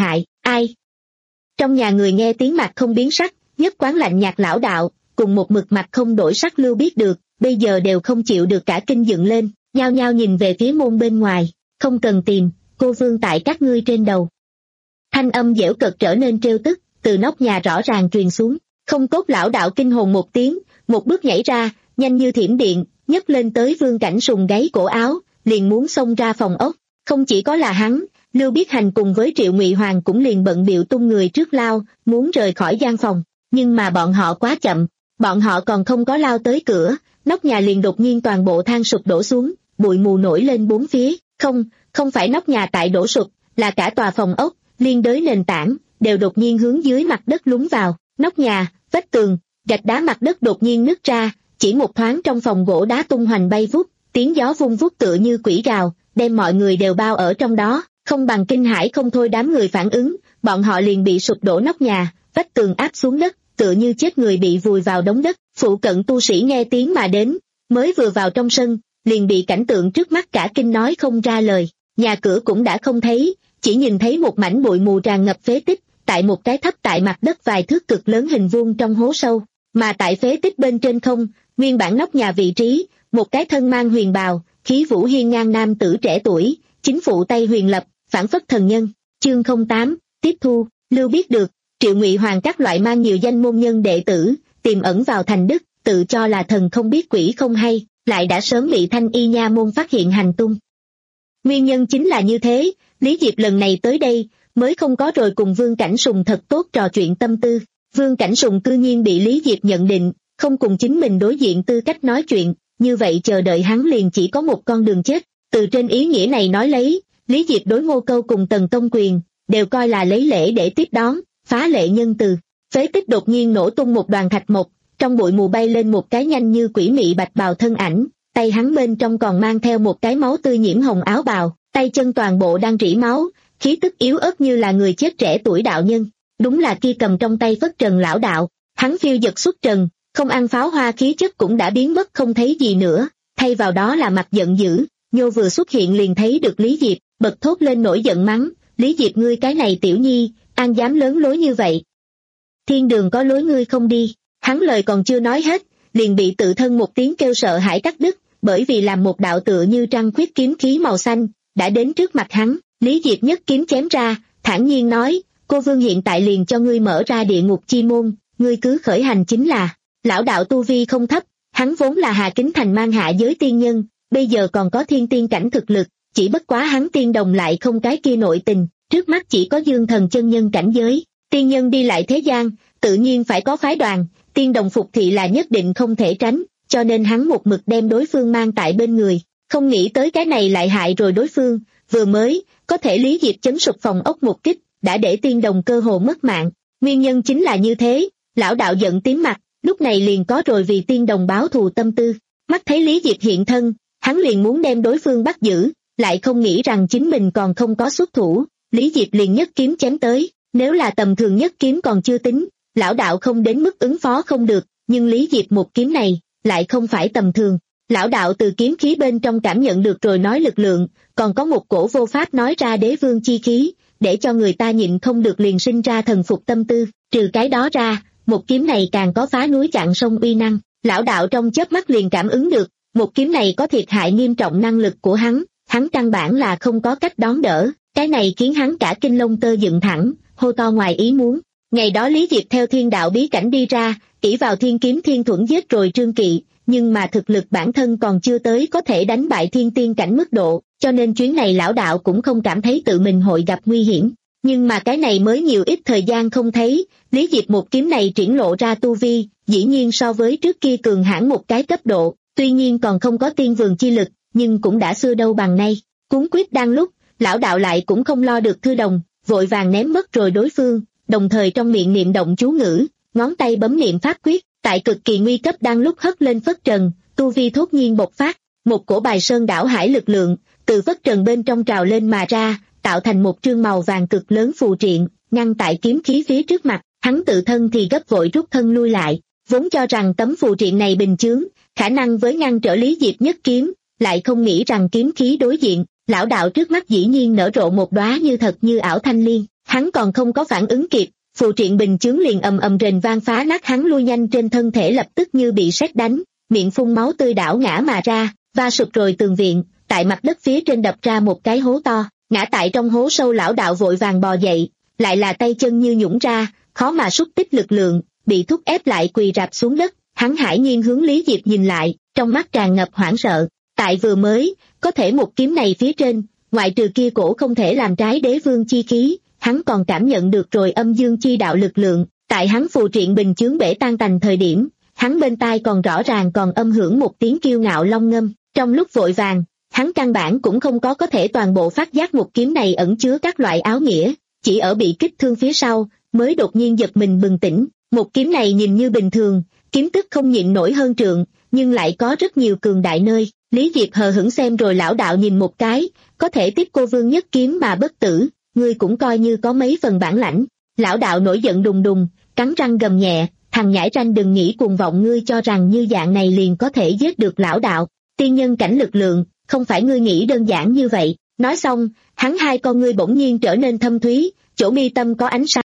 Ai? Trong nhà người nghe tiếng mặt không biến sắc, nhất quán lạnh nhạt lão đạo, cùng một mực mặt không đổi sắc Lưu Biết Được, bây giờ đều không chịu được cả kinh dựng lên, nhao nhao nhìn về phía môn bên ngoài, không cần tìm, cô vương tại các ngươi trên đầu. Thanh âm dễu cợt trở nên trêu tức, từ nóc nhà rõ ràng truyền xuống, không cốt lão đạo kinh hồn một tiếng, một bước nhảy ra, nhanh như thiểm điện, nhấc lên tới Vương Cảnh Sùng gáy cổ áo, liền muốn xông ra phòng ốc. Không chỉ có là hắn, Lưu Biết Hành cùng với Triệu Ngụy Hoàng cũng liền bận bịu tung người trước lao, muốn rời khỏi gian phòng, nhưng mà bọn họ quá chậm, bọn họ còn không có lao tới cửa, nóc nhà liền đột nhiên toàn bộ thang sụp đổ xuống, bụi mù nổi lên bốn phía, không, không phải nóc nhà tại đổ sụp, là cả tòa phòng ốc, liên đới nền tảng, đều đột nhiên hướng dưới mặt đất lún vào, nóc nhà, vách tường, gạch đá mặt đất đột nhiên nứt ra, chỉ một thoáng trong phòng gỗ đá tung hoành bay vút, tiếng gió vung vút tựa như quỷ gào, đem mọi người đều bao ở trong đó, không bằng kinh hãi không thôi đám người phản ứng, bọn họ liền bị sụp đổ nóc nhà, vách tường áp xuống đất, tựa như chết người bị vùi vào đống đất, phụ cận tu sĩ nghe tiếng mà đến, mới vừa vào trong sân, liền bị cảnh tượng trước mắt cả kinh nói không ra lời, nhà cửa cũng đã không thấy, chỉ nhìn thấy một mảnh bụi mù tràn ngập phế tích, tại một cái thấp tại mặt đất vài thước cực lớn hình vuông trong hố sâu, mà tại phế tích bên trên không, nguyên bản nóc nhà vị trí, một cái thân mang huyền bào, khí vũ hiên ngang nam tử trẻ tuổi, chính phụ tay huyền lập, phản phất thần nhân. Chương không tám, tiếp thu, Lưu Biết Được, Triệu Ngụy Hoàng các loại mang nhiều danh môn nhân đệ tử, tiềm ẩn vào thành đức, tự cho là thần không biết quỷ không hay, lại đã sớm bị Thanh Y nha môn phát hiện hành tung. Nguyên nhân chính là như thế, Lý Diệp lần này tới đây, mới không có rồi cùng Vương Cảnh Sùng thật tốt trò chuyện tâm tư. Vương Cảnh Sùng cư nhiên bị Lý Diệp nhận định, không cùng chính mình đối diện tư cách nói chuyện, như vậy chờ đợi hắn liền chỉ có một con đường chết. Từ trên ý nghĩa này nói lấy, Lý Diệp đối Ngô Câu cùng Tần Tông Quyền, đều coi là lấy lễ để tiếp đón, phá lệ nhân từ. Phế tích đột nhiên nổ tung một đoàn thạch mộc, trong bụi mù bay lên một cái nhanh như quỷ mị bạch bào thân ảnh, tay hắn bên trong còn mang theo một cái máu tươi nhiễm hồng áo bào, tay chân toàn bộ đang rỉ máu, khí tức yếu ớt như là người chết trẻ tuổi đạo nhân. Đúng là kia cầm trong tay phất trần lão đạo, hắn phiêu dật xuất trần, không ăn pháo hoa khí chất cũng đã biến mất không thấy gì nữa, thay vào đó là mặt giận dữ. Nhô vừa xuất hiện liền thấy được Lý Diệp, bật thốt lên nổi giận mắng, Lý Diệp ngươi cái này tiểu nhi, an dám lớn lối như vậy. Thiên đường có lối ngươi không đi. Hắn lời còn chưa nói hết, liền bị tự thân một tiếng kêu sợ hãi cắt đứt, bởi vì làm một đạo tựa như trăng khuyết kiếm khí màu xanh, đã đến trước mặt hắn. Lý Diệp nhất kiếm chém ra, thản nhiên nói, cô vương hiện tại liền cho ngươi mở ra địa ngục chi môn, ngươi cứ khởi hành chính là. Lão đạo tu vi không thấp, hắn vốn là Hà Kính Thành mang hạ giới tiên nhân, bây giờ còn có thiên tiên cảnh thực lực, chỉ bất quá hắn tiên đồng lại không cái kia nội tình, trước mắt chỉ có dương thần chân nhân cảnh giới. Tiên nhân đi lại thế gian, tự nhiên phải có phái đoàn, tiên đồng phục thị là nhất định không thể tránh, cho nên hắn một mực đem đối phương mang tại bên người, không nghĩ tới cái này lại hại rồi đối phương, vừa mới, có thể Lý Diệp chấn sụp phòng ốc một kích, đã để tiên đồng cơ hồ mất mạng, nguyên nhân chính là như thế, lão đạo giận tím mặt, lúc này liền có rồi vì tiên đồng báo thù tâm tư, mắt thấy Lý Diệp hiện thân, hắn liền muốn đem đối phương bắt giữ, lại không nghĩ rằng chính mình còn không có xuất thủ, Lý Diệp liền nhất kiếm chém tới, nếu là tầm thường nhất kiếm còn chưa tính, lão đạo không đến mức ứng phó không được, nhưng Lý Diệp một kiếm này, lại không phải tầm thường. Lão đạo từ kiếm khí bên trong cảm nhận được rồi nói lực lượng, còn có một cổ vô pháp nói ra đế vương chi khí, để cho người ta nhịn không được liền sinh ra thần phục tâm tư, trừ cái đó ra, một kiếm này càng có phá núi chặn sông uy năng, lão đạo trong chớp mắt liền cảm ứng được, một kiếm này có thiệt hại nghiêm trọng năng lực của hắn, hắn căn bản là không có cách đón đỡ, cái này khiến hắn cả kinh lông tơ dựng thẳng, hô to ngoài ý muốn. Ngày đó Lý Diệp theo thiên đạo bí cảnh đi ra, ỷ vào thiên kiếm thiên thuẫn giết rồi Trương Kỵ, nhưng mà thực lực bản thân còn chưa tới có thể đánh bại thiên tiên cảnh mức độ, cho nên chuyến này lão đạo cũng không cảm thấy tự mình hội gặp nguy hiểm. Nhưng mà cái này mới nhiều ít thời gian không thấy, Lý Diệp một kiếm này triển lộ ra tu vi, dĩ nhiên so với trước kia cường hãn một cái cấp độ, tuy nhiên còn không có tiên vườn chi lực, nhưng cũng đã xưa đâu bằng nay. Cuốn quyết đang lúc, lão đạo lại cũng không lo được thư đồng, vội vàng ném mất rồi đối phương, đồng thời trong miệng niệm động chú ngữ, ngón tay bấm niệm pháp quyết, tại cực kỳ nguy cấp đang lúc hất lên phất trần, tu vi thốt nhiên bộc phát, một cổ bài sơn đảo hải lực lượng, từ phất trần bên trong trào lên mà ra, tạo thành một trương màu vàng cực lớn phù triện, ngăn tại kiếm khí phía trước mặt, hắn tự thân thì gấp vội rút thân lui lại, vốn cho rằng tấm phù triện này bình chướng, khả năng với ngăn trở Lý Diệp nhất kiếm, lại không nghĩ rằng kiếm khí đối diện, lão đạo trước mắt dĩ nhiên nở rộ một đóa như thật như ảo thanh liên, Hắn còn không có phản ứng kịp, phù triện bình chướng liền ầm ầm rền vang phá nát hắn, lui nhanh trên thân thể lập tức như bị sét đánh, miệng phun máu tươi đảo ngã mà ra, va sụp rồi tường viện, tại mặt đất phía trên đập ra một cái hố to, ngã tại trong hố sâu. Lão đạo vội vàng bò dậy, lại là tay chân như nhũn ra, khó mà xúc tích lực lượng, bị thúc ép lại quỳ rạp xuống đất. Hắn hải nhiên hướng Lý Diệp nhìn lại, trong mắt tràn ngập hoảng sợ. Tại vừa mới, có thể một kiếm này phía trên, ngoại trừ kia cổ không thể làm trái đế vương chi khí, hắn còn cảm nhận được rồi âm dương chi đạo lực lượng. Tại hắn phù triện bình chướng bể tan tành thời điểm, hắn bên tai còn rõ ràng còn âm hưởng một tiếng kiêu ngạo long ngâm. Trong lúc vội vàng, hắn căn bản cũng không có có thể toàn bộ phát giác một kiếm này ẩn chứa các loại áo nghĩa, chỉ ở bị kích thương phía sau, mới đột nhiên giật mình bừng tỉnh. Một kiếm này nhìn như bình thường, kiếm tức không nhịn nổi hơn trượng, nhưng lại có rất nhiều cường đại nơi. Lý Diệp hờ hững xem rồi lão đạo nhìn một cái, có thể tiếp cô vương nhất kiếm mà bất tử, ngươi cũng coi như có mấy phần bản lãnh. Lão đạo nổi giận đùng đùng, cắn răng gầm nhẹ, thằng nhãi ranh đừng nghĩ cuồng vọng, ngươi cho rằng như dạng này liền có thể giết được lão đạo. Tiên nhân cảnh lực lượng, không phải ngươi nghĩ đơn giản như vậy. Nói xong, hắn hai con ngươi bỗng nhiên trở nên thâm thúy, chỗ mi tâm có ánh sáng.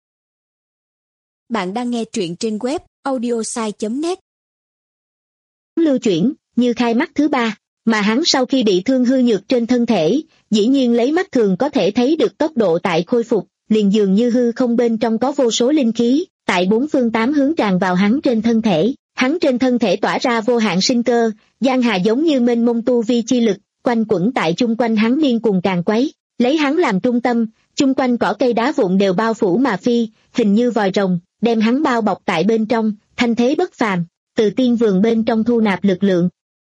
Bạn đang nghe truyện trên web audiosai chấm net. Lưu chuyển, như khai mắt thứ ba, mà hắn sau khi bị thương hư nhược trên thân thể, dĩ nhiên lấy mắt thường có thể thấy được tốc độ tại khôi phục, liền dường như hư không bên trong có vô số linh khí, tại bốn phương tám hướng tràn vào hắn trên thân thể. Hắn trên thân thể tỏa ra vô hạn sinh cơ, giang hà giống như mênh mông tu vi chi lực, quanh quẩn tại chung quanh hắn điên cuồng càng quấy, lấy hắn làm trung tâm, chung quanh cỏ cây đá vụn đều bao phủ mà phi, hình như vòi rồng, đem hắn bao bọc tại bên trong, thanh thế bất phàm, từ tiên vườn bên trong thu nạp lực lượng.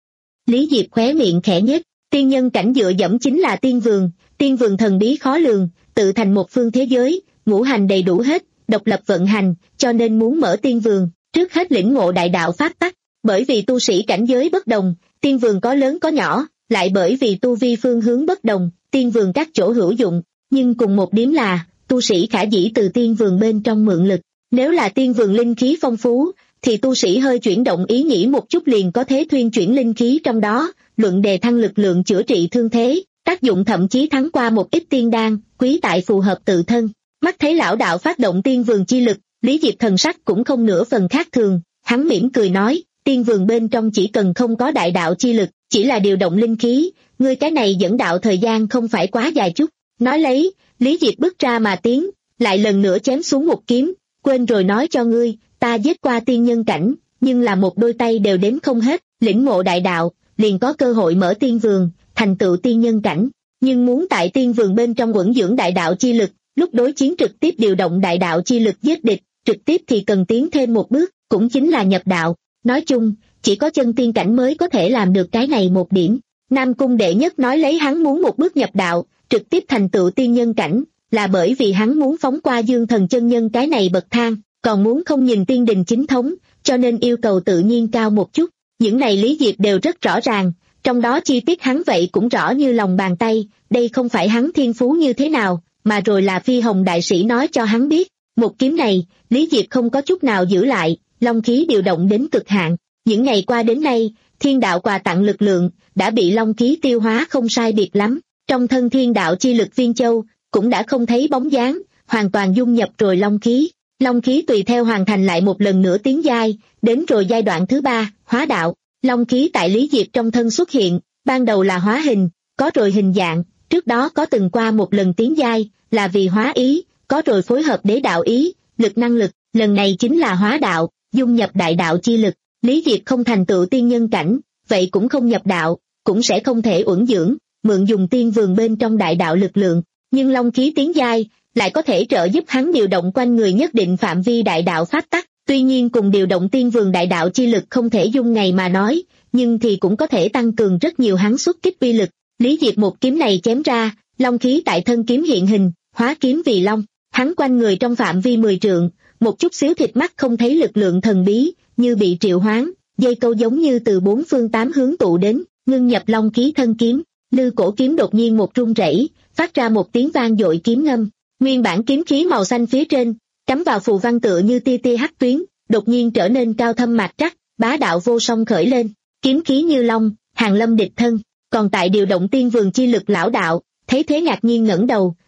Lý Diệp khóe miệng khẽ nhếch, tiên nhân cảnh dựa dẫm chính là tiên vườn, tiên vườn thần bí khó lường, tự thành một phương thế giới, ngũ hành đầy đủ hết, độc lập vận hành, cho nên muốn mở tiên vườn, trước hết lĩnh ngộ đại đạo pháp tắc, bởi vì tu sĩ cảnh giới bất đồng, tiên vườn có lớn có nhỏ, lại bởi vì tu vi phương hướng bất đồng, tiên vườn các chỗ hữu dụng, nhưng cùng một điểm là, tu sĩ khả dĩ từ tiên vườn bên trong mượn lực. Nếu là tiên vườn linh khí phong phú, thì tu sĩ hơi chuyển động ý nghĩ một chút liền có thể thuyên chuyển linh khí trong đó, luận đề thăng lực lượng chữa trị thương thế, tác dụng thậm chí thắng qua một ít tiên đan, quý tại phù hợp tự thân. Mắt thấy lão đạo phát động tiên vườn chi lực, Lý Diệp thần sắc cũng không nửa phần khác thường, hắn mỉm cười nói, tiên vườn bên trong chỉ cần không có đại đạo chi lực, chỉ là điều động linh khí, ngươi cái này dẫn đạo thời gian không phải quá dài chút. Nói lấy, Lý Diệp bước ra mà tiến, lại lần nữa chém xuống một kiếm, quên rồi nói cho ngươi, ta giết qua tiên nhân cảnh, nhưng là một đôi tay đều đếm không hết, lĩnh ngộ đại đạo, liền có cơ hội mở tiên vườn, thành tựu tiên nhân cảnh, nhưng muốn tại tiên vườn bên trong quẩn dưỡng đại đạo chi lực, lúc đối chiến trực tiếp điều động đại đạo chi lực giết địch, trực tiếp thì cần tiến thêm một bước, cũng chính là nhập đạo. Nói chung, chỉ có chân tiên cảnh mới có thể làm được cái này một điểm. Nam Cung đệ nhất nói lấy hắn muốn một bước nhập đạo, trực tiếp thành tựu tiên nhân cảnh, là bởi vì hắn muốn phóng qua dương thần chân nhân cái này bậc thang, còn muốn không nhìn tiên đình chính thống, cho nên yêu cầu tự nhiên cao một chút. Những này Lý Diệp đều rất rõ ràng, trong đó chi tiết hắn vậy cũng rõ như lòng bàn tay, đây không phải hắn thiên phú như thế nào, mà rồi là Phi Hồng đại sĩ nói cho hắn biết. Một kiếm này, Lý Diệp không có chút nào giữ lại, long khí điều động đến cực hạn. Những ngày qua đến nay, thiên đạo quà tặng lực lượng, đã bị long khí tiêu hóa không sai biệt lắm. Trong thân thiên đạo chi lực viên châu, cũng đã không thấy bóng dáng, hoàn toàn dung nhập rồi long khí. Long khí tùy theo hoàn thành lại một lần nữa tiến giai, đến rồi giai đoạn thứ ba, hóa đạo. Long khí tại Lý Diệp trong thân xuất hiện, ban đầu là hóa hình, có rồi hình dạng, trước đó có từng qua một lần tiến giai, là vì hóa ý, có rồi phối hợp đế đạo ý, lực năng lực, lần này chính là hóa đạo, dung nhập đại đạo chi lực. Lý Diệp không thành tựu tiên nhân cảnh, vậy cũng không nhập đạo, cũng sẽ không thể uẩn dưỡng, mượn dùng tiên vườn bên trong đại đạo lực lượng, nhưng long khí tiến giai, lại có thể trợ giúp hắn điều động quanh người nhất định phạm vi đại đạo pháp tắc. Tuy nhiên cùng điều động tiên vườn đại đạo chi lực không thể dung ngày mà nói, nhưng thì cũng có thể tăng cường rất nhiều hắn xuất kích uy lực. Lý Diệp một kiếm này chém ra, long khí tại thân kiếm hiện hình, hóa kiếm vì long, hắn quanh người trong phạm vi mười trượng, một chút xíu thịt mắt không thấy lực lượng thần bí, như bị triệu hoán, dây câu giống như từ bốn phương tám hướng tụ đến, ngưng nhập long khí thân kiếm, lư cổ kiếm đột nhiên một rung rẩy, phát ra một tiếng vang dội kiếm ngâm, nguyên bản kiếm khí màu xanh phía trên, cắm vào phù văn tựa như tia tia hắc tuyến, đột nhiên trở nên cao thâm mạc trắc, bá đạo vô song khởi lên, kiếm khí như long, hàng lâm địch thân. Còn tại điều động tiên vườn chi lực lão đạo, thấy thế ngạc nhiên ngẩng đầu,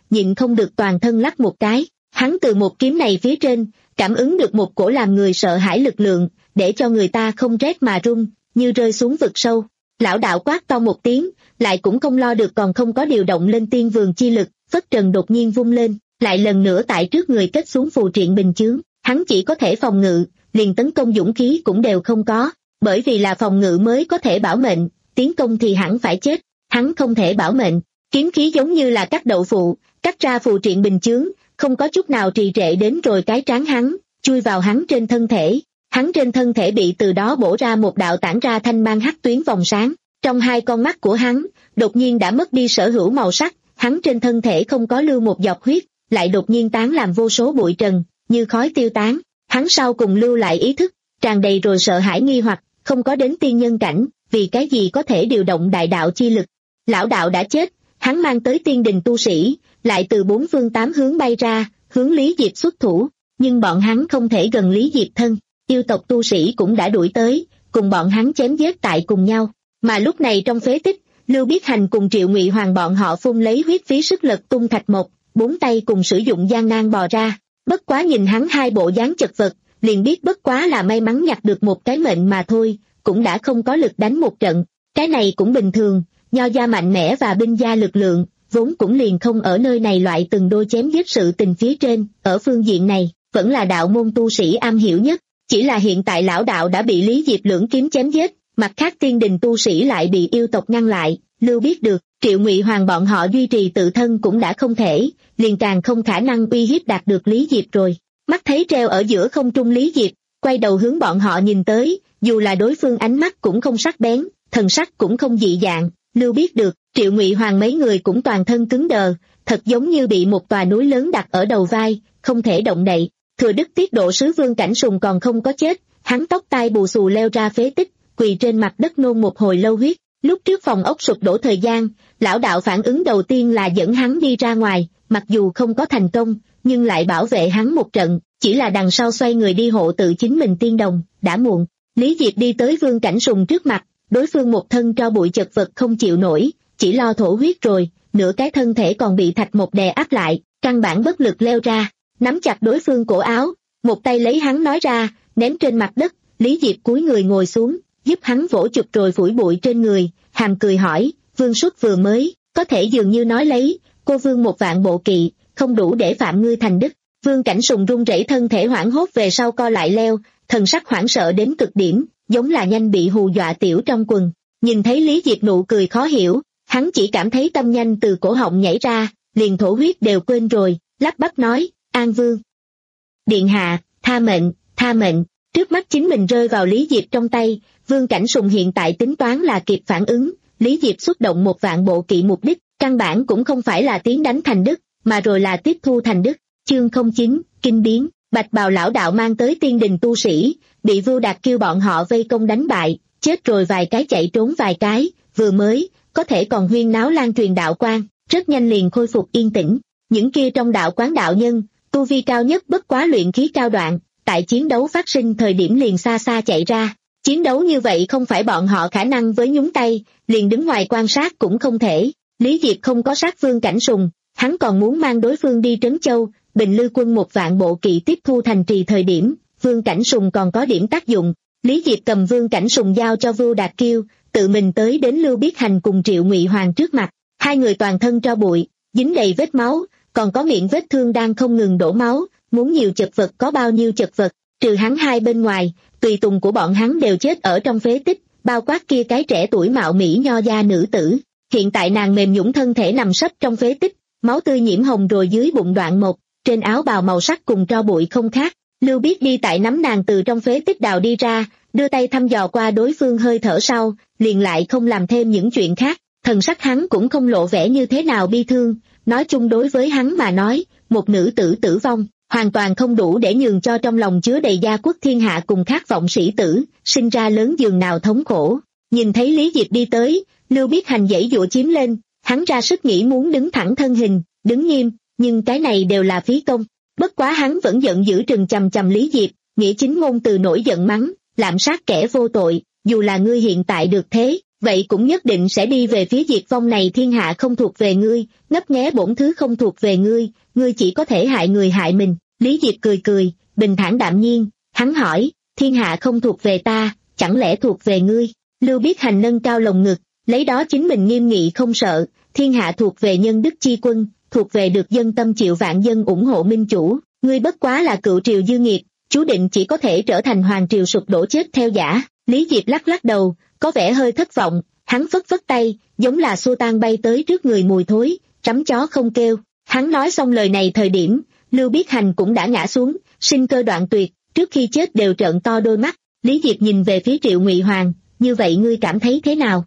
nhịn không được toàn thân lắc một cái. Hắn từ một kiếm này phía trên, cảm ứng được một cổ làm người sợ hãi lực lượng, để cho người ta không rét mà run, như rơi xuống vực sâu. Lão đạo quát to một tiếng, lại cũng không lo được còn không có điều động lên tiên vườn chi lực, phất trần đột nhiên vung lên, lại lần nữa tại trước người kết xuống phù triện bình chướng. Hắn chỉ có thể phòng ngự, liền tấn công dũng khí cũng đều không có, bởi vì là phòng ngự mới có thể bảo mệnh, tiến công thì hẳn phải chết. Hắn không thể bảo mệnh, kiếm khí giống như là cắt đậu phụ, cắt ra phù triện bình chướng, không có chút nào trì trệ đến rồi cái trán hắn, chui vào hắn trên thân thể. Hắn trên thân thể bị từ đó bổ ra một đạo tản ra thanh mang hắc tuyến vòng sáng. Trong hai con mắt của hắn, đột nhiên đã mất đi sở hữu màu sắc, hắn trên thân thể không có lưu một giọt huyết, lại đột nhiên tán làm vô số bụi trần, như khói tiêu tán. Hắn sau cùng lưu lại ý thức, tràn đầy rồi sợ hãi nghi hoặc, không có đến tiên nhân cảnh, vì cái gì có thể điều động đại đạo chi lực. Lão đạo đã chết, hắn mang tới tiên đình tu sĩ, lại từ bốn phương tám hướng bay ra, hướng Lý Diệp xuất thủ, nhưng bọn hắn không thể gần Lý Diệp thân, yêu tộc tu sĩ cũng đã đuổi tới, cùng bọn hắn chém giết tại cùng nhau. Mà lúc này trong phế tích, Lưu Biết Hành cùng Triệu Ngụy Hoàng bọn họ phun lấy huyết phí sức lật tung thạch mộc, bốn tay cùng sử dụng gian nan bò ra. Bất quá nhìn hắn hai bộ dáng chật vật, liền biết bất quá là may mắn nhặt được một cái mệnh mà thôi, cũng đã không có lực đánh một trận. Cái này cũng bình thường, nho gia mạnh mẽ và binh gia lực lượng, vốn cũng liền không ở nơi này loại từng đôi chém giết sự tình phía trên, ở phương diện này, vẫn là đạo môn tu sĩ am hiểu nhất. Chỉ là hiện tại lão đạo đã bị Lý Diệp lưỡng kiếm chém giết, mặt khác tiên đình tu sĩ lại bị yêu tộc ngăn lại. Lưu biết được, Triệu Ngụy Hoàng bọn họ duy trì tự thân cũng đã không thể, liền càng không khả năng uy hiếp đạt được Lý Diệp rồi. Mắt thấy treo ở giữa không trung Lý Diệp, quay đầu hướng bọn họ nhìn tới, dù là đối phương ánh mắt cũng không sắc bén, thần sắc cũng không dị dạng. Lưu biết được, Triệu Ngụy Hoàng mấy người cũng toàn thân cứng đờ, thật giống như bị một tòa núi lớn đặt ở đầu vai, không thể động đậy. Thừa Đức Tiết Độ sứ Vương Cảnh Sùng còn không có chết, hắn tóc tai bù xù leo ra phế tích, quỳ trên mặt đất nôn một hồi lâu huyết. Lúc trước phòng ốc sụp đổ thời gian, lão đạo phản ứng đầu tiên là dẫn hắn đi ra ngoài, mặc dù không có thành công, nhưng lại bảo vệ hắn một trận, chỉ là đằng sau xoay người đi hộ tự chính mình tiên đồng, đã muộn. Lý Diệp đi tới Vương Cảnh Sùng trước mặt, đối phương một thân tro bụi chật vật không chịu nổi, chỉ lo thổ huyết rồi, nửa cái thân thể còn bị thạch một đè áp lại, căn bản bất lực leo ra, nắm chặt đối phương cổ áo, một tay lấy hắn nói ra, ném trên mặt đất. Lý Diệp cúi người ngồi xuống, giúp hắn vỗ chụp rồi phủi bụi trên người, hàm cười hỏi, Vương xuất vừa mới, có thể dường như nói lấy, cô Vương một vạn bộ kỵ, không đủ để phạm ngươi thành đức. Vương Cảnh Sùng run rẩy thân thể hoảng hốt về sau co lại leo, thần sắc hoảng sợ đến cực điểm, giống là nhanh bị hù dọa tiểu trong quần. Nhìn thấy Lý Diệp nụ cười khó hiểu, hắn chỉ cảm thấy tâm nhanh từ cổ họng nhảy ra, liền thổ huyết đều quên rồi, lắp bắp nói, An Vương điện hạ, tha mệnh, tha mệnh. Trước mắt chính mình rơi vào Lý Diệp trong tay, Vương Cảnh Sùng hiện tại tính toán là kịp phản ứng, Lý Diệp xuất động một vạn bộ kỵ mục đích, căn bản cũng không phải là tiến đánh thành đức, mà rồi là tiếp thu thành đức. Chương không chín, kinh biến, bạch bào lão đạo mang tới tiên đình tu sĩ, bị Vưu Đạt kêu bọn họ vây công đánh bại, chết rồi vài cái chạy trốn vài cái, vừa mới, có thể còn huyên náo lan truyền đạo quang, rất nhanh liền khôi phục yên tĩnh. Những kia trong đạo quán đạo nhân, tu vi cao nhất bất quá luyện khí cao đoạn, tại chiến đấu phát sinh thời điểm liền xa xa chạy ra. Chiến đấu như vậy không phải bọn họ khả năng với nhúng tay, liền đứng ngoài quan sát cũng không thể. Lý Diệp không có sát Vương Cảnh Sùng, hắn còn muốn mang đối phương đi Trấn Châu, Bình Lư quân một vạn bộ kỵ tiếp thu thành trì thời điểm, Vương Cảnh Sùng còn có điểm tác dụng. Lý Diệp cầm Vương Cảnh Sùng giao cho Vưu Đạt Kiêu, tự mình tới đến Lưu Biết Hành cùng Triệu Ngụy Hoàng trước mặt. Hai người toàn thân tro bụi, dính đầy vết máu, còn có miệng vết thương đang không ngừng đổ máu, muốn nhiều chật vật có bao nhiêu chật vật. Trừ hắn hai bên ngoài, tùy tùng của bọn hắn đều chết ở trong phế tích, bao quát kia cái trẻ tuổi mạo mỹ nho gia nữ tử. Hiện tại nàng mềm nhũn thân thể nằm sấp trong phế tích, máu tươi nhiễm hồng rồi dưới bụng đoạn một, trên áo bào màu sắc cùng tro bụi không khác. Lưu Biết đi tại nắm nàng từ trong phế tích đào đi ra, đưa tay thăm dò qua đối phương hơi thở sau, liền lại không làm thêm những chuyện khác. Thần sắc hắn cũng không lộ vẻ như thế nào bi thương, nói chung đối với hắn mà nói, một nữ tử tử vong, hoàn toàn không đủ để nhường cho trong lòng chứa đầy gia quốc thiên hạ cùng khát vọng sĩ tử, sinh ra lớn giường nào thống khổ. Nhìn thấy Lý Diệp đi tới, Lưu Biết Hành giãy giụa chiếm lên, hắn ra sức nghĩ muốn đứng thẳng thân hình, đứng nghiêm, nhưng cái này đều là phí công. Bất quá hắn vẫn giận dữ trừng chằm chằm Lý Diệp, nghĩa chính ngôn từ nổi giận mắng, lạm sát kẻ vô tội, dù là ngươi hiện tại được thế, vậy cũng nhất định sẽ đi về phía diệt vong này. Thiên hạ không thuộc về ngươi, ngấp nghé bổn thứ không thuộc về ngươi, ngươi chỉ có thể hại người hại mình. Lý Diệp cười cười, bình thản đạm nhiên, hắn hỏi, thiên hạ không thuộc về ta, chẳng lẽ thuộc về ngươi? Lưu Biết Hành nâng cao lồng ngực, lấy đó chính mình nghiêm nghị không sợ, thiên hạ thuộc về nhân đức chi quân, thuộc về được dân tâm triệu vạn dân ủng hộ minh chủ, ngươi bất quá là cựu triều dư nghiệp, chú định chỉ có thể trở thành hoàng triều sụp đổ chết theo giả. Lý Diệp lắc lắc đầu, có vẻ hơi thất vọng, hắn phất phất tay, giống là xua tan bay tới trước người mùi thối, trắm chó không kêu. Hắn nói xong lời này thời điểm, Lưu Biết Hành cũng đã ngã xuống, sinh cơ đoạn tuyệt, trước khi chết đều trợn to đôi mắt. Lý Diệp nhìn về phía Triệu Ngụy Hoàng, như vậy ngươi cảm thấy thế nào?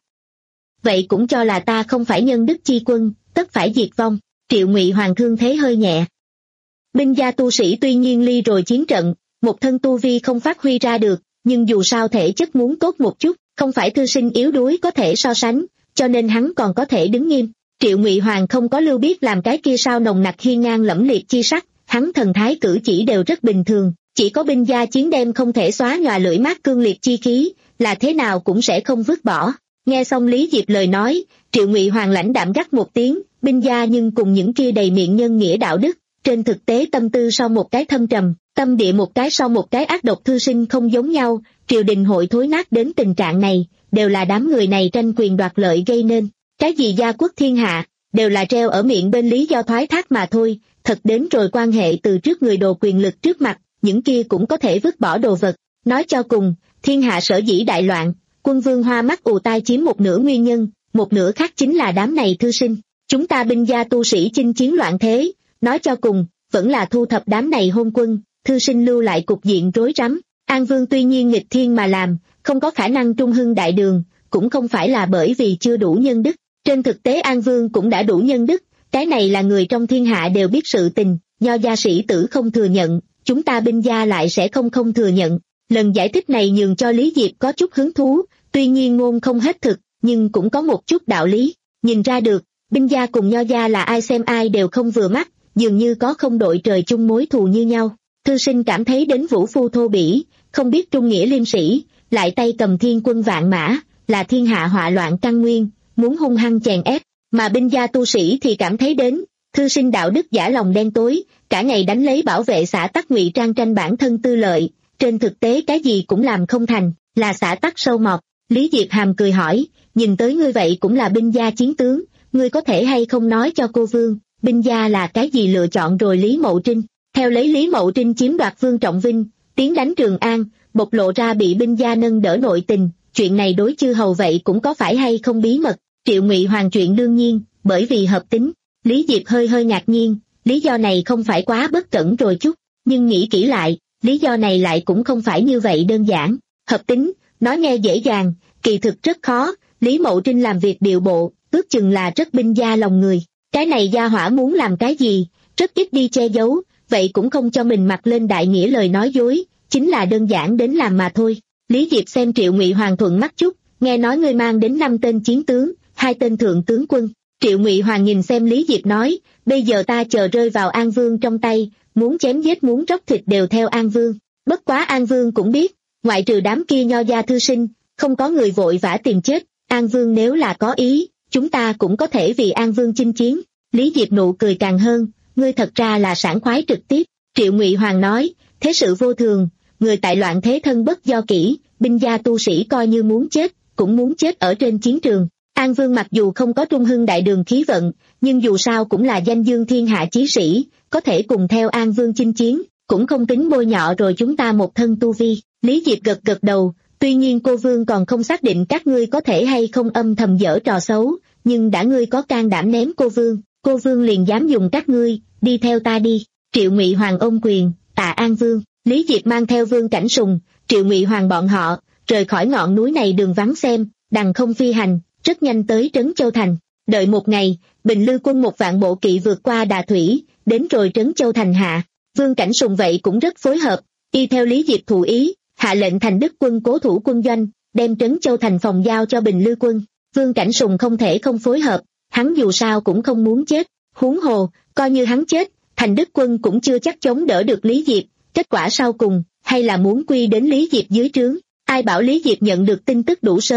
Vậy cũng cho là ta không phải nhân đức chi quân, tất phải diệt vong. Triệu Ngụy Hoàng thương thế hơi nhẹ. Binh gia tu sĩ tuy nhiên ly rồi chiến trận, một thân tu vi không phát huy ra được, nhưng dù sao thể chất muốn tốt một chút, không phải thư sinh yếu đuối có thể so sánh, cho nên hắn còn có thể đứng nghiêm. Triệu Ngụy Hoàng không có Lưu Biết làm cái kia sao nồng nặc hiên ngang lẫm liệt chi sắc, hắn thần thái cử chỉ đều rất bình thường, chỉ có binh gia chiến đem không thể xóa nhòa lưỡi mát cương liệt chi khí, là thế nào cũng sẽ không vứt bỏ. Nghe xong Lý Diệp lời nói, Triệu Ngụy Hoàng lãnh đạm gắt một tiếng, binh gia nhưng cùng những kia đầy miệng nhân nghĩa đạo đức, trên thực tế tâm tư sau một cái thâm trầm, tâm địa một cái sau một cái ác độc thư sinh không giống nhau, triều đình hội thối nát đến tình trạng này, đều là đám người này tranh quyền đoạt lợi gây nên. Cái gì gia quốc thiên hạ, đều là treo ở miệng bên lý do thoái thác mà thôi, thật đến rồi quan hệ từ trước người đồ quyền lực trước mặt, những kia cũng có thể vứt bỏ đồ vật. Nói cho cùng, thiên hạ sở dĩ đại loạn, quân vương hoa mắt ù tai chiếm một nửa nguyên nhân, một nửa khác chính là đám này thư sinh. Chúng ta binh gia tu sĩ chinh chiến loạn thế, nói cho cùng, vẫn là thu thập đám này hôn quân, thư sinh lưu lại cục diện rối rắm. An Vương tuy nhiên nghịch thiên mà làm, không có khả năng trung hưng đại đường, cũng không phải là bởi vì chưa đủ nhân đức. Trên thực tế An Vương cũng đã đủ nhân đức, cái này là người trong thiên hạ đều biết sự tình, nho gia sĩ tử không thừa nhận, chúng ta binh gia lại sẽ không không thừa nhận. Lần giải thích này nhường cho Lý Diệp có chút hứng thú, tuy nhiên ngôn không hết thực, nhưng cũng có một chút đạo lý. Nhìn ra được, binh gia cùng nho gia là ai xem ai đều không vừa mắt, dường như có không đội trời chung mối thù như nhau. Thư sinh cảm thấy đến vũ phu thô bỉ, không biết trung nghĩa liêm sĩ, lại tay cầm thiên quân vạn mã, là thiên hạ họa loạn căn nguyên, muốn hung hăng chèn ép, mà binh gia tu sĩ thì cảm thấy đến, thư sinh đạo đức giả lòng đen tối, cả ngày đánh lấy bảo vệ xã tắc ngụy trang tranh bản thân tư lợi, trên thực tế cái gì cũng làm không thành, là xã tắc sâu mọt. Lý Diệp hàm cười hỏi, nhìn tới ngươi vậy cũng là binh gia chiến tướng, ngươi có thể hay không nói cho cô Vương, binh gia là cái gì lựa chọn rồi? Lý Mậu Trinh, theo lấy Lý Mậu Trinh chiếm đoạt Vương Trọng Vinh, tiến đánh Trường An, bộc lộ ra bị binh gia nâng đỡ nội tình, chuyện này đối chư hầu vậy cũng có phải hay không bí mật? Triệu Ngụy Hoàng chuyện đương nhiên, bởi vì hợp tính. Lý Diệp hơi hơi ngạc nhiên, lý do này không phải quá bất cẩn rồi chút, nhưng nghĩ kỹ lại, lý do này lại cũng không phải như vậy đơn giản. Hợp tính, nói nghe dễ dàng, kỳ thực rất khó. Lý Mậu Trinh làm việc điệu bộ, ước chừng là rất binh gia lòng người. Cái này gia hỏa muốn làm cái gì, rất ít đi che giấu, vậy cũng không cho mình mặc lên đại nghĩa lời nói dối, chính là đơn giản đến làm mà thôi. Lý Diệp xem Triệu Ngụy Hoàng thuận mắt chút, nghe nói ngươi mang đến năm tên chiến tướng, hai tên thượng tướng quân. Triệu Ngụy Hoàng nhìn xem Lý Diệp nói, bây giờ ta chờ rơi vào An Vương trong tay, muốn chém giết muốn róc thịt đều theo An Vương. Bất quá An Vương cũng biết, ngoại trừ đám kia nho gia thư sinh, không có người vội vã tìm chết. An Vương nếu là có ý, chúng ta cũng có thể vì An Vương chinh chiến. Lý Diệp nụ cười càng hơn, ngươi thật ra là sảng khoái trực tiếp. Triệu Ngụy Hoàng nói, thế sự vô thường, người tại loạn thế thân bất do kỷ, binh gia tu sĩ coi như muốn chết, cũng muốn chết ở trên chiến trường. An Vương mặc dù không có trung hưng đại đường khí vận, nhưng dù sao cũng là danh dương thiên hạ chí sĩ, có thể cùng theo An Vương chinh chiến, cũng không tính bôi nhọ rồi chúng ta một thân tu vi. Lý Diệp gật gật đầu, tuy nhiên cô Vương còn không xác định các ngươi có thể hay không âm thầm dở trò xấu, nhưng đã ngươi có can đảm ném cô Vương, cô Vương liền dám dùng các ngươi, đi theo ta đi. Triệu Ngụy Hoàng ôm quyền, tạ An Vương. Lý Diệp mang theo Vương Cảnh Sùng, Triệu Ngụy Hoàng bọn họ, rời khỏi ngọn núi này đường vắng xem, đằng không phi hành, rất nhanh tới Trấn Châu Thành. Đợi một ngày, Bình Lư quân một vạn bộ kỵ vượt qua đà thủy, đến rồi Trấn Châu Thành hạ. Vương Cảnh Sùng vậy cũng rất phối hợp, y theo Lý Diệp thụ ý, hạ lệnh Thành Đức quân cố thủ quân doanh, đem Trấn Châu Thành phòng giao cho Bình Lư quân. Vương Cảnh Sùng không thể không phối hợp, hắn dù sao cũng không muốn chết, huống hồ, coi như hắn chết, Thành Đức quân cũng chưa chắc chống đỡ được Lý Diệp, kết quả sau cùng, hay là muốn quy đến Lý Diệp dưới trướng. Ai bảo Lý Diệp nhận được tin tức đủ sớm,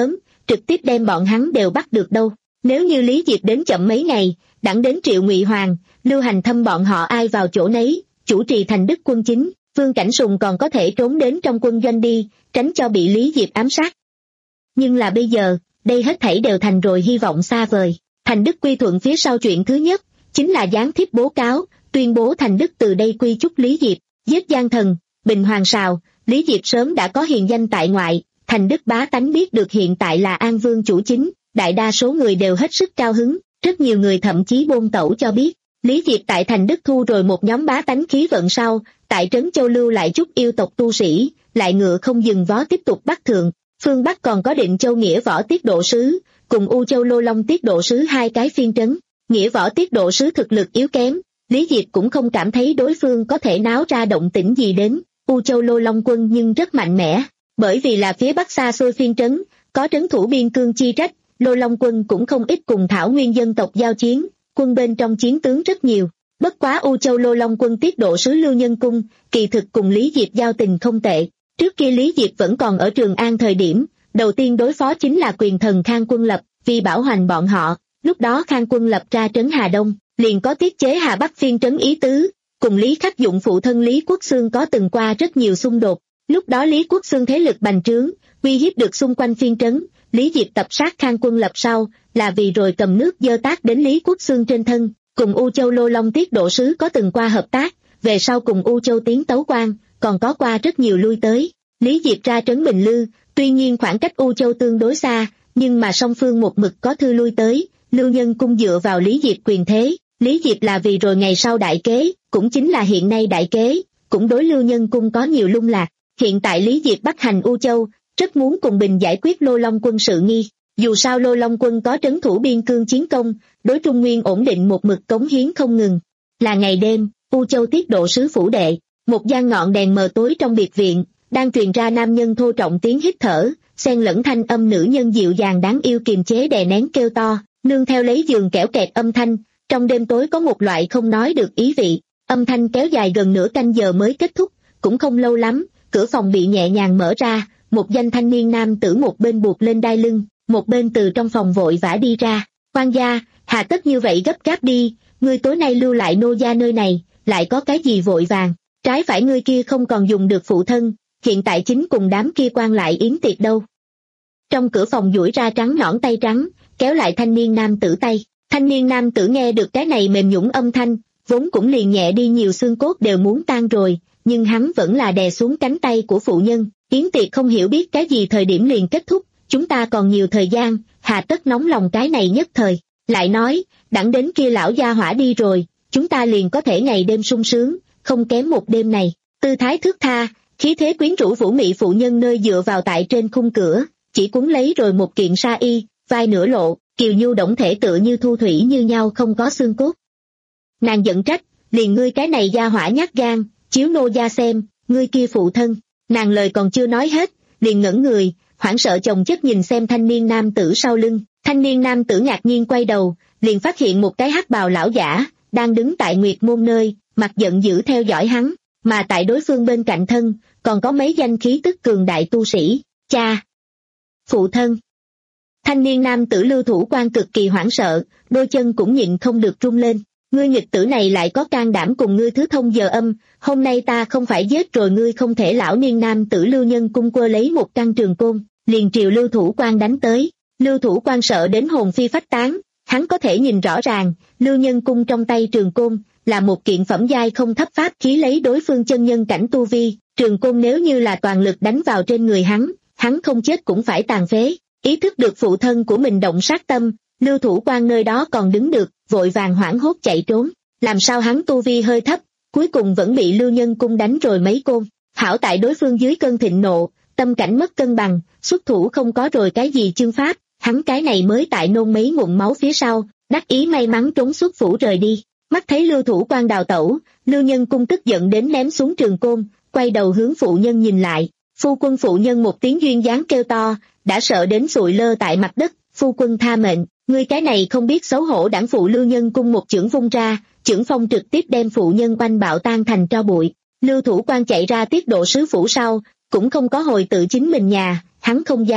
trực tiếp đem bọn hắn đều bắt được đâu. Nếu như Lý Diệp đến chậm mấy ngày, đặng đến Triệu Ngụy Hoàng, Lưu Hành Thâm bọn họ ai vào chỗ nấy, chủ trì thành đức quân chính, Vương Cảnh Sùng còn có thể trốn đến trong quân doanh đi, tránh cho bị Lý Diệp ám sát. Nhưng là bây giờ, đây hết thảy đều thành rồi hy vọng xa vời. Thành đức quy thuận phía sau chuyện thứ nhất, chính là gián tiếp bố cáo, tuyên bố thành đức từ đây quy chúc Lý Diệp, giết gian thần, bình hoàng sào. Lý Diệp sớm đã có hiền danh tại ngoại, thành đức bá tánh biết được hiện tại là An Vương chủ chính, đại đa số người đều hết sức cao hứng, rất nhiều người thậm chí bôn tẩu cho biết. Lý Diệp tại thành đức thu rồi một nhóm bá tánh khí vận sau, tại Trấn Châu lưu lại chút yêu tộc tu sĩ, lại ngựa không dừng vó tiếp tục bắt thượng. Phương Bắc còn có Định Châu Nghĩa Võ Tiết Độ Sứ, cùng U Châu Lô Long Tiết Độ Sứ hai cái phiên trấn. Nghĩa Võ Tiết Độ Sứ thực lực yếu kém, Lý Diệp cũng không cảm thấy đối phương có thể náo ra động tĩnh gì đến. U Châu Lô Long quân nhưng rất mạnh mẽ, bởi vì là phía Bắc xa xôi phiên trấn, có trấn thủ biên cương chi trách, Lô Long quân cũng không ít cùng Thảo Nguyên dân tộc giao chiến, quân bên trong chiến tướng rất nhiều. Bất quá U Châu Lô Long quân Tiết Độ Sứ Lưu Nhân Cung, kỳ thực cùng Lý Diệp giao tình không tệ. Trước kia Lý Diệp vẫn còn ở Trường An thời điểm, đầu tiên đối phó chính là quyền thần Khang Quân Lập, vì bảo hoành bọn họ, lúc đó Khang Quân Lập ra trấn Hà Đông, liền có tiết chế Hà Bắc phiên trấn ý tứ, cùng Lý Khắc Dụng phụ thân Lý Quốc Xương có từng qua rất nhiều xung đột. Lúc đó Lý Quốc Xương thế lực bành trướng, uy hiếp được xung quanh phiên trấn, Lý Diệp tập sát Khang Quân Lập sau, là vì rồi cầm nước dơ tác đến Lý Quốc Xương trên thân, cùng U Châu Lô Long Tiết Độ Sứ có từng qua hợp tác, về sau cùng U Châu tiến tấu quan, còn có qua rất nhiều lui tới. Lý Diệp ra trấn Bình Lư, tuy nhiên khoảng cách U Châu tương đối xa, nhưng mà song phương một mực có thư lui tới, Lưu Nhân Cung dựa vào Lý Diệp quyền thế, Lý Diệp là vì rồi ngày sau đại kế, cũng chính là hiện nay đại kế, cũng đối Lưu Nhân Cung có nhiều lung lạc. Hiện tại Lý Diệp bắt hành U Châu, rất muốn cùng Bình giải quyết Lô Long quân sự nghi, dù sao Lô Long quân có trấn thủ biên cương chiến công, đối Trung Nguyên ổn định một mực cống hiến không ngừng. Là ngày đêm, U Châu Tiết Độ Sứ phủ đệ, một gian ngọn đèn mờ tối trong biệt viện, đang truyền ra nam nhân thô trọng tiếng hít thở, xen lẫn thanh âm nữ nhân dịu dàng đáng yêu kiềm chế đè nén kêu to, nương theo lấy giường kẽo kẹt âm thanh, trong đêm tối có một loại không nói được ý vị. Âm thanh kéo dài gần nửa canh giờ mới kết thúc, cũng không lâu lắm, cửa phòng bị nhẹ nhàng mở ra, một danh thanh niên nam tử một bên buộc lên đai lưng, một bên từ trong phòng vội vã đi ra. Quan gia, hà tất như vậy gấp gáp đi, ngươi tối nay lưu lại nô gia nơi này, lại có cái gì vội vàng, trái phải ngươi kia không còn dùng được phụ thân, hiện tại chính cùng đám kia quan lại yến tiệc đâu. Trong cửa phòng duỗi ra trắng nõn tay trắng, kéo lại thanh niên nam tử tay, thanh niên nam tử nghe được cái này mềm nhũn âm thanh, vốn cũng liền nhẹ đi nhiều xương cốt đều muốn tan rồi, nhưng hắn vẫn là đè xuống cánh tay của phụ nhân, yến tiệc không hiểu biết cái gì thời điểm liền kết thúc, chúng ta còn nhiều thời gian, hà tất nóng lòng cái này nhất thời, lại nói, đặng đến kia lão gia hỏa đi rồi, chúng ta liền có thể ngày đêm sung sướng, không kém một đêm này. Tư thái thước tha, khí thế quyến rũ vũ mị phụ nhân nơi dựa vào tại trên khung cửa, chỉ cuốn lấy rồi một kiện sa y, vai nửa lộ, kiều nhu động thể tựa như thu thủy như nhau không có xương cốt. Nàng giận trách, liền ngươi cái này gia hỏa nhát gan, chiếu nô gia xem, ngươi kia phụ thân. Nàng lời còn chưa nói hết, liền ngẩn người, hoảng sợ chồng chất nhìn xem thanh niên nam tử sau lưng. Thanh niên nam tử ngạc nhiên quay đầu, liền phát hiện một cái hắc bào lão giả, đang đứng tại Nguyệt Môn nơi, mặt giận dữ theo dõi hắn, mà tại đối phương bên cạnh thân, còn có mấy danh khí tức cường đại tu sĩ. Cha! Phụ thân! Thanh niên nam tử Lưu Thủ Quan cực kỳ hoảng sợ, đôi chân cũng nhịn không được rung lên. Ngươi nghịch tử này lại có can đảm cùng ngươi thứ thông giờ âm, hôm nay ta không phải giết rồi ngươi không thể. Lão niên nam tử Lưu Nhân Cung quơ lấy một căn trường côn, liền triều Lưu Thủ Quan đánh tới. Lưu Thủ Quan sợ đến hồn phi phách tán, hắn có thể nhìn rõ ràng, Lưu Nhân Cung trong tay trường côn là một kiện phẩm giai không thấp pháp khí, lấy đối phương chân nhân cảnh tu vi, trường côn nếu như là toàn lực đánh vào trên người hắn, hắn không chết cũng phải tàn phế. Ý thức được phụ thân của mình động sát tâm, Lưu Thủ Quan nơi đó còn đứng được, vội vàng hoảng hốt chạy trốn. Làm sao hắn tu vi hơi thấp, cuối cùng vẫn bị Lưu Nhân Cung đánh rồi mấy côn. Hảo tại đối phương dưới cơn thịnh nộ, tâm cảnh mất cân bằng, xuất thủ không có rồi cái gì chương pháp, hắn cái này mới tại nôn mấy ngụm máu phía sau, đắc ý may mắn trốn xuất phủ rời đi. Mắt thấy Lưu Thủ Quan đào tẩu, Lưu Nhân Cung tức giận đến ném xuống trường côn, quay đầu hướng phụ nhân nhìn lại. Phu quân phụ nhân một tiếng duyên dáng kêu to, đã sợ đến sụi lơ tại mặt đất. Phu quân tha mệnh, ngươi cái này không biết xấu hổ đảng phụ. Lưu Nhân Cung một chưởng vung ra, chưởng phong trực tiếp đem phụ nhân oanh bạo tan thành tro bụi. Lưu Thủ Quan chạy ra Tiết Độ Sứ phủ sau, cũng không có hồi tự chính mình nhà, hắn không dám,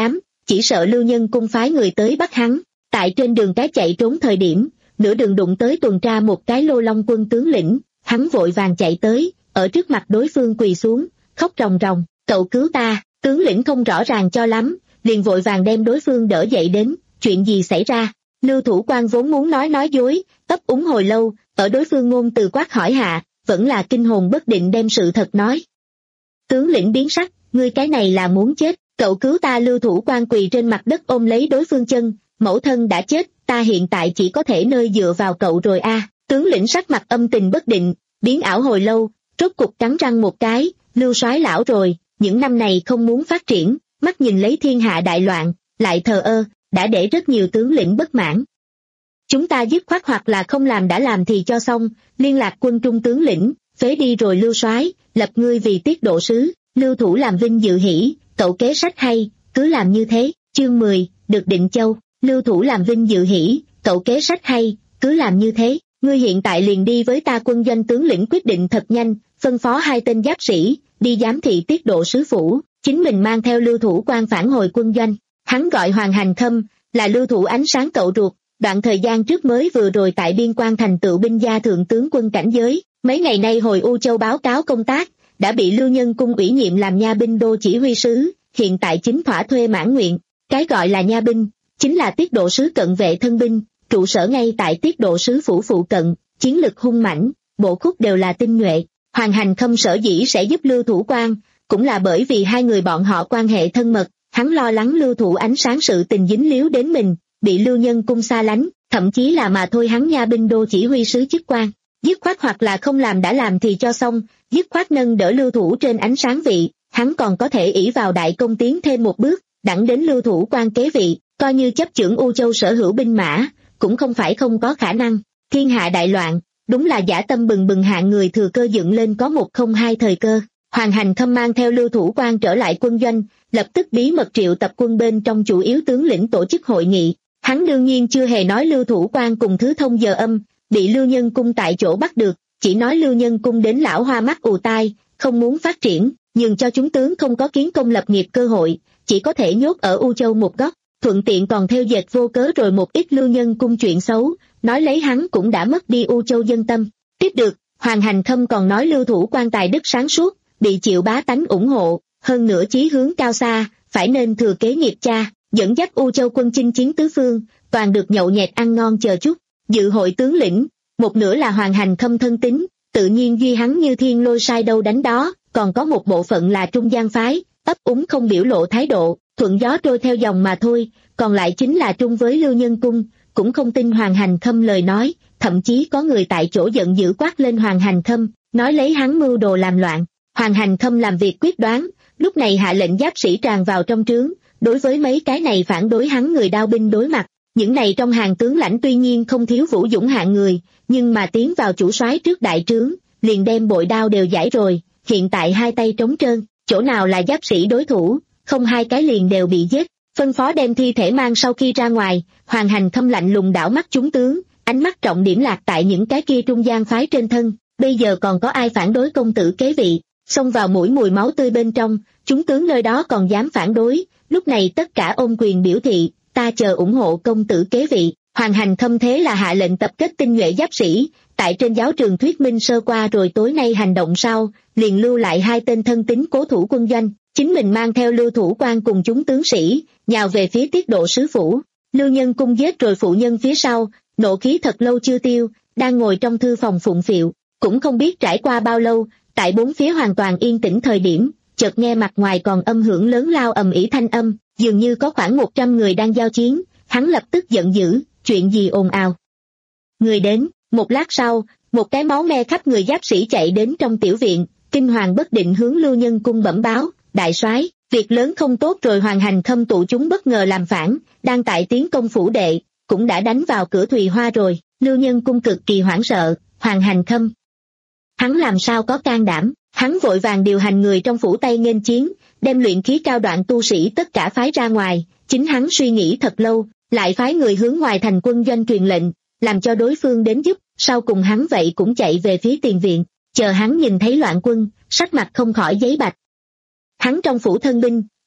chỉ sợ Lưu Nhân Cung phái người tới bắt hắn. Tại trên đường cái chạy trốn thời điểm, nửa đường đụng tới tuần tra một cái Lô Long quân tướng lĩnh, hắn vội vàng chạy tới, ở trước mặt đối phương quỳ xuống, khóc ròng ròng, cậu cứu ta. Tướng lĩnh không rõ ràng cho lắm, liền vội vàng đem đối phương đỡ dậy đến, chuyện gì xảy ra. Lưu Thủ Quan vốn muốn nói nói dối, ấp úng hồi lâu, ở đối phương ngôn từ quát hỏi hạ, vẫn là kinh hồn bất định đem sự thật nói. Tướng lĩnh biến sắc, ngươi cái này là muốn chết, cậu cứu ta. Lưu Thủ Quan quỳ trên mặt đất ôm lấy đối phương chân, mẫu thân đã chết, ta hiện tại chỉ có thể nơi dựa vào cậu rồi a. À. Tướng lĩnh sắc mặt âm tình bất định, biến ảo hồi lâu, rốt cục cắn răng một cái, Lưu soái lão rồi, những năm này không muốn phát triển, mắt nhìn lấy thiên hạ đại loạn, lại thờ ơ, đã để rất nhiều tướng lĩnh bất mãn. Chúng ta dứt khoát hoặc là không làm đã làm thì cho xong, liên lạc quân trung tướng lĩnh, phế đi rồi Lưu soái, lập ngươi vì tiết độ sứ. Lưu Thủ làm vinh dự hỉ, cậu kế sách hay, cứ làm như thế. Chương mười, được Định Châu. Lưu Thủ làm vinh dự hỉ, cậu kế sách hay, cứ làm như thế. Ngươi hiện tại liền đi với ta quân doanh. Tướng lĩnh quyết định thật nhanh, phân phó hai tên giáp sĩ đi giám thị tiết độ sứ phủ, chính mình mang theo Lưu Thủ Quan phản hồi quân doanh. Hắn gọi Hoàng Hành Khâm, là Lưu Thủ ánh sáng cậu ruột, đoạn thời gian trước mới vừa rồi tại biên quan thành tựu binh gia thượng tướng quân cảnh giới, mấy ngày nay hồi U Châu báo cáo công tác, đã bị Lưu Nhân Cung ủy nhiệm làm nha binh đô chỉ huy sứ, hiện tại chính thỏa thuê mãn nguyện. Cái gọi là nha binh, chính là tiết độ sứ cận vệ thân binh, trụ sở ngay tại tiết độ sứ phủ phụ cận, chiến lực hung mãnh, bộ khúc đều là tinh nhuệ. Hoàng Hành Khâm sở dĩ sẽ giúp Lưu Thủ Quan, cũng là bởi vì hai người bọn họ quan hệ thân mật, hắn lo lắng Lưu Thủ ánh sáng sự tình dính líu đến mình, bị Lưu Nhân Cung xa lánh, thậm chí là mà thôi hắn nha binh đô chỉ huy sứ chức quan, dứt khoát hoặc là không làm đã làm thì cho xong, dứt khoát nâng đỡ Lưu Thủ trên ánh sáng vị, hắn còn có thể ỷ vào đại công tiến thêm một bước, đẳng đến Lưu Thủ Quan kế vị, coi như chấp chưởng U Châu sở hữu binh mã, cũng không phải không có khả năng. Thiên hạ đại loạn, đúng là dã tâm bừng bừng hạng người thừa cơ dựng lên có một không hai thời cơ. Hoàng Hành Khâm mang theo Lưu Thủ Quan trở lại quân doanh, lập tức bí mật triệu tập quân bên trong chủ yếu tướng lĩnh tổ chức hội nghị. Hắn đương nhiên chưa hề nói Lưu Thủ Quan cùng thứ thông giờ âm, bị Lưu Nhân Cung tại chỗ bắt được, chỉ nói Lưu Nhân Cung đến lão hoa mắt ù tai, không muốn phát triển, nhưng cho chúng tướng không có kiến công lập nghiệp cơ hội, chỉ có thể nhốt ở U Châu một góc, thuận tiện còn theo dệt vô cớ rồi một ít Lưu Nhân Cung chuyện xấu, nói lấy hắn cũng đã mất đi U Châu dân tâm. Tiếp được, Hoàng Hành Khâm còn nói Lưu Thủ Quan tài đức sáng suốt, bị chịu bá tánh ủng hộ, hơn nữa chí hướng cao xa, phải nên thừa kế nghiệp cha, dẫn dắt U Châu quân chinh chiến tứ phương, toàn được nhậu nhẹt ăn ngon chờ chút. Dự hội tướng lĩnh, một nửa là Hoàng Hành Khâm thân tín, tự nhiên duy hắn như thiên lôi sai đâu đánh đó, còn có một bộ phận là trung gian phái, ấp úng không biểu lộ thái độ, thuận gió trôi theo dòng mà thôi, còn lại chính là trung với Lưu Nhân Cung, cũng không tin Hoàng Hành Khâm lời nói, thậm chí có người tại chỗ giận dữ quát lên Hoàng Hành Khâm, nói lấy hắn mưu đồ làm loạn. Hoàng Hành Khâm làm việc quyết đoán, lúc này hạ lệnh giáp sĩ tràn vào trong trướng, đối với mấy cái này phản đối hắn người đao binh đối mặt. Những này trong hàng tướng lãnh tuy nhiên không thiếu vũ dũng hạng người, nhưng mà tiến vào chủ soái trước đại trướng, liền đem bội đao đều giải rồi, hiện tại hai tay trống trơn, chỗ nào là giáp sĩ đối thủ, không hai cái liền đều bị giết. Phân phó đem thi thể mang sau khi ra ngoài, Hoàng Hành Khâm lạnh lùng đảo mắt chúng tướng, ánh mắt trọng điểm lạc tại những cái kia trung gian phái trên thân, bây giờ còn có ai phản đối công tử kế vị, xông vào mũi mùi máu tươi bên trong, chúng tướng nơi đó còn dám phản đối, lúc này tất cả ôm quyền biểu thị, ta chờ ủng hộ công tử kế vị. Hoàng Hành Khâm thế là hạ lệnh tập kết tinh nhuệ giáp sĩ, tại trên giáo trường thuyết minh sơ qua rồi tối nay hành động sau, liền lưu lại hai tên thân tín cố thủ quân doanh, chính mình mang theo Lưu Thủ Quan cùng chúng tướng sĩ, nhào về phía tiết độ sứ phủ. Lưu Nhân Cung giết rồi phụ nhân phía sau, nộ khí thật lâu chưa tiêu, đang ngồi trong thư phòng phụng phịu, cũng không biết trải qua bao lâu, tại bốn phía hoàn toàn yên tĩnh thời điểm, chợt nghe mặt ngoài còn âm hưởng lớn lao ầm ĩ thanh âm, dường như có khoảng một trăm người đang giao chiến, hắn lập tức giận dữ, chuyện gì ồn ào. Người đến, một lát sau, một cái máu me khắp người giáp sĩ chạy đến trong tiểu viện, kinh hoàng bất định hướng Lưu Nhân Cung bẩm báo, đại soái, việc lớn không tốt rồi. Hoàng Hành Khâm tụ chúng bất ngờ làm phản, đang tại tiến công phủ đệ, cũng đã đánh vào cửa Thùy Hoa rồi. Lưu Nhân Cung cực kỳ hoảng sợ, Hoàng Hành Khâm, hắn làm sao có can đảm, hắn vội vàng điều hành người trong phủ Tây nghênh chiến, đem luyện khí cao đoạn tu sĩ tất cả phái ra ngoài, chính hắn suy nghĩ thật lâu, lại phái người hướng ngoài thành quân doanh truyền lệnh, làm cho đối phương đến giúp, sau cùng hắn vậy cũng chạy về phía tiền viện, chờ hắn nhìn thấy loạn quân, sắc mặt không khỏi giấy bạch. Hắn trong phủ thân binh,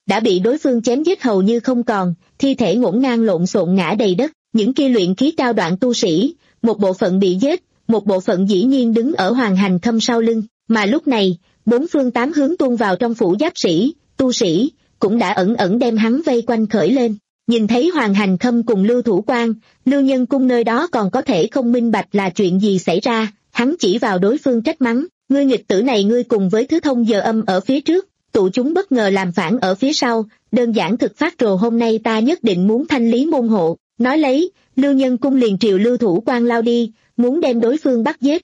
đã bị đối phương chém giết hầu như không còn, thi thể ngổn ngang lộn xộn ngã đầy đất. Những kia luyện khí cao đoạn tu sĩ, một bộ phận bị giết, một bộ phận dĩ nhiên đứng ở Hoàng Hành Khâm sau lưng, mà lúc này, bốn phương tám hướng tuôn vào trong phủ giáp sĩ, tu sĩ, cũng đã ẩn ẩn đem hắn vây quanh khởi lên. Nhìn thấy Hoàng Hành Khâm cùng Lưu Thủ Quang, Lưu Nhân Cung nơi đó còn có thể không minh bạch là chuyện gì xảy ra, hắn chỉ vào đối phương trách mắng, ngươi nghịch tử này ngươi cùng với thứ thông giờ âm ở phía trước, tụ chúng bất ngờ làm phản ở phía sau, đơn giản thực phát rồ hôm nay ta nhất định muốn thanh lý môn hộ. Nói lấy, Lưu Nhân Cung liền triều Lưu Thủ Quang lao đi, muốn đem đối phương bắt giết.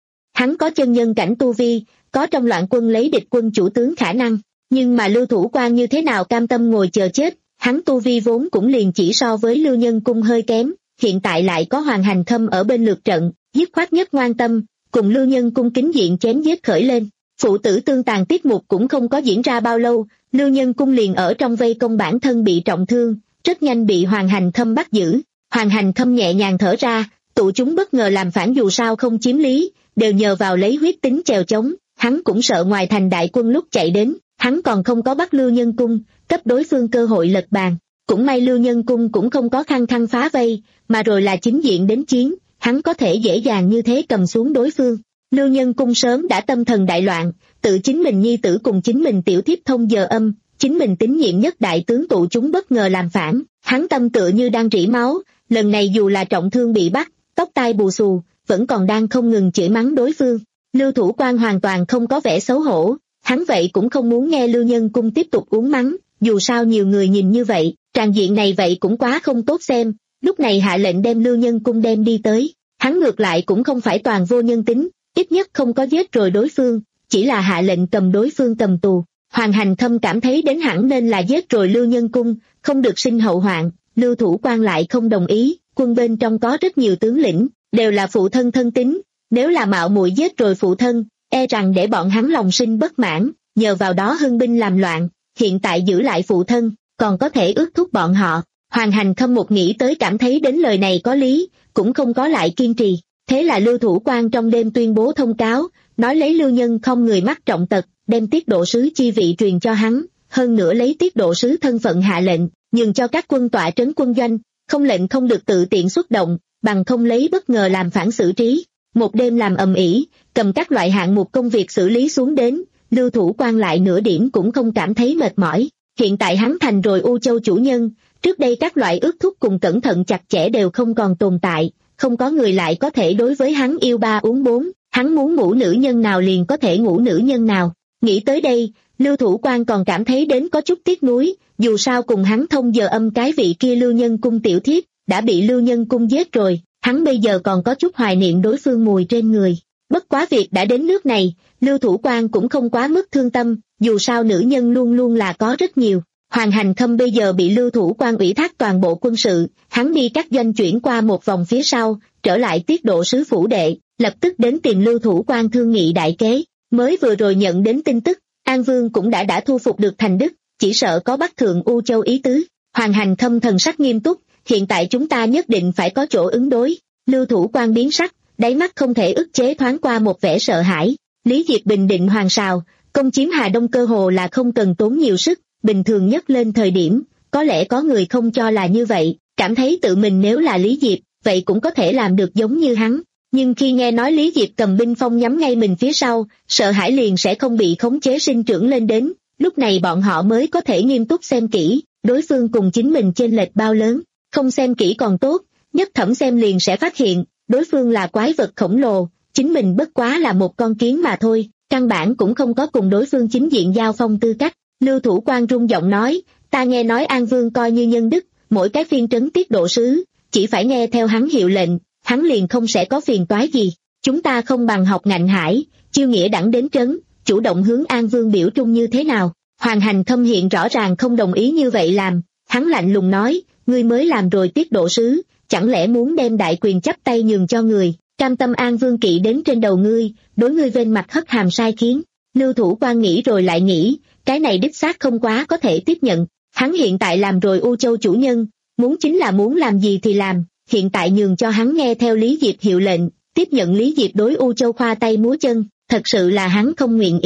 Hắn có chân nhân cảnh tu vi, có trong loạn quân lấy địch quân chủ tướng khả năng, nhưng mà Lưu Thủ Quang như thế nào cam tâm ngồi chờ chết, hắn tu vi vốn cũng liền chỉ so với Lưu Nhân Cung hơi kém, hiện tại lại có Hoàng Hành Khâm ở bên lượt trận, dứt khoát nhất ngoan tâm, cùng Lưu Nhân Cung kính diện chém giết khởi lên. Phụ tử tương tàn tiết mục cũng không có diễn ra bao lâu, Lưu Nhân Cung liền ở trong vây công bản thân bị trọng thương, rất nhanh bị Hoàng Hành Khâm bắt giữ. Hoàng Hành Khâm nhẹ nhàng thở ra, tụ chúng bất ngờ làm phản dù sao không chiếm lý, đều nhờ vào lấy huyết tính chèo chống, hắn cũng sợ ngoài thành đại quân lúc chạy đến, hắn còn không có bắt Lưu Nhân Cung, cấp đối phương cơ hội lật bàn. Cũng may Lưu Nhân Cung cũng không có khăng khăng phá vây, mà rồi là chính diện đến chiến, hắn có thể dễ dàng như thế cầm xuống đối phương. Lưu Nhân Cung sớm đã tâm thần đại loạn, tự chính mình nhi tử cùng chính mình tiểu thiếp thông giờ âm, chính mình tín nhiệm nhất đại tướng tụ chúng bất ngờ làm phản, hắn tâm tựa như đang rỉ máu, lần này dù là trọng thương bị bắt, tóc tai bù xù, vẫn còn đang không ngừng chửi mắng đối phương. Lưu Thủ Quang hoàn toàn không có vẻ xấu hổ, hắn vậy cũng không muốn nghe Lưu Nhân Cung tiếp tục uống mắng, dù sao nhiều người nhìn như vậy, tràng diện này vậy cũng quá không tốt xem, lúc này hạ lệnh đem Lưu Nhân Cung đem đi tới, hắn ngược lại cũng không phải toàn vô nhân tính, ít nhất không có giết rồi đối phương, chỉ là hạ lệnh cầm đối phương cầm tù. Hoàng Hành Khâm cảm thấy đến hẳn nên là giết rồi Lưu Nhân Cung, không được sinh hậu hoạn, Lưu Thủ Quang lại không đồng ý, quân bên trong có rất nhiều tướng lĩnh, đều là phụ thân thân tín, nếu là mạo muội giết rồi phụ thân, e rằng để bọn hắn lòng sinh bất mãn, nhờ vào đó hưng binh làm loạn, hiện tại giữ lại phụ thân, còn có thể ước thúc bọn họ. Hoàng Hành Khâm một nghĩ tới cảm thấy đến lời này có lý, cũng không có lại kiên trì, thế là Lưu Thủ Quang trong đêm tuyên bố thông cáo, nói lấy Lưu Nhân không người mắc trọng tật, đem tiết độ sứ chi vị truyền cho hắn, hơn nữa lấy tiết độ sứ thân phận hạ lệnh, nhường cho các quân tọa trấn quân doanh, không lệnh không được tự tiện xuất động, bằng không lấy bất ngờ làm phản xử trí. Một đêm làm ầm ĩ, cầm các loại hạng mục công việc xử lý xuống đến, Lưu Thủ Quang lại nửa điểm cũng không cảm thấy mệt mỏi. Hiện tại hắn thành rồi U Châu chủ nhân, trước đây các loại ước thúc cùng cẩn thận chặt chẽ đều không còn tồn tại, không có người lại có thể đối với hắn yêu ba uống bốn, hắn muốn ngủ nữ nhân nào liền có thể ngủ nữ nhân nào. Nghĩ tới đây, Lưu Thủ Quang còn cảm thấy đến có chút tiếc nuối, dù sao cùng hắn thông giờ âm cái vị kia Lưu Nhân Cung tiểu thiếp, đã bị Lưu Nhân Cung giết rồi, hắn bây giờ còn có chút hoài niệm đối phương mùi trên người. Bất quá việc đã đến nước này, Lưu Thủ Quang cũng không quá mức thương tâm, dù sao nữ nhân luôn luôn là có rất nhiều. Hoàng Hành Khâm bây giờ bị Lưu Thủ Quang ủy thác toàn bộ quân sự, hắn đi các doanh chuyển qua một vòng phía sau, trở lại tiết độ sứ phủ đệ, lập tức đến tìm Lưu Thủ Quang thương nghị đại kế. Mới vừa rồi nhận đến tin tức, An Vương cũng đã đã thu phục được thành đức, chỉ sợ có bắt thượng U Châu ý tứ. Hoàng Hành Khâm thần sắc nghiêm túc, hiện tại chúng ta nhất định phải có chỗ ứng đối. Lưu Thủ Quang biến sắc, đáy mắt không thể ức chế thoáng qua một vẻ sợ hãi. Lý Diệp bình định Hoàng Sào, công chiếm Hà Đông cơ hồ là không cần tốn nhiều sức, bình thường nhất lên thời điểm, có lẽ có người không cho là như vậy, cảm thấy tự mình nếu là Lý Diệp, vậy cũng có thể làm được giống như hắn. Nhưng khi nghe nói Lý Diệp cầm binh phong nhắm ngay mình phía sau, sợ hãi liền sẽ không bị khống chế sinh trưởng lên đến, lúc này bọn họ mới có thể nghiêm túc xem kỹ, đối phương cùng chính mình chênh lệch bao lớn, không xem kỹ còn tốt, nhất thẩm xem liền sẽ phát hiện, đối phương là quái vật khổng lồ, chính mình bất quá là một con kiến mà thôi, căn bản cũng không có cùng đối phương chính diện giao phong tư cách. Lưu Thủ Quang rung giọng nói, ta nghe nói An Vương coi như nhân đức, mỗi cái phiên trấn tiết độ sứ, chỉ phải nghe theo hắn hiệu lệnh, hắn liền không sẽ có phiền toái gì. Chúng ta không bằng học ngạnh hải, chiêu nghĩa đẳng đến trấn, chủ động hướng An Vương biểu trung như thế nào. Hoàng Hành Khâm hiện rõ ràng không đồng ý như vậy làm, hắn lạnh lùng nói, ngươi mới làm rồi tiết độ sứ, chẳng lẽ muốn đem đại quyền chắp tay nhường cho người, cam tâm An Vương kỵ đến trên đầu ngươi, đối ngươi vênh mặt hất hàm sai khiến. Lưu Thủ Quang nghĩ rồi lại nghĩ, cái này đích xác không quá có thể tiếp nhận, hắn hiện tại làm rồi U Châu chủ nhân, muốn chính là muốn làm gì thì làm, hiện tại nhường cho hắn nghe theo Lý Diệp hiệu lệnh, tiếp nhận Lý Diệp đối U Châu khoa tay múa chân, thật sự là hắn không nguyện ý.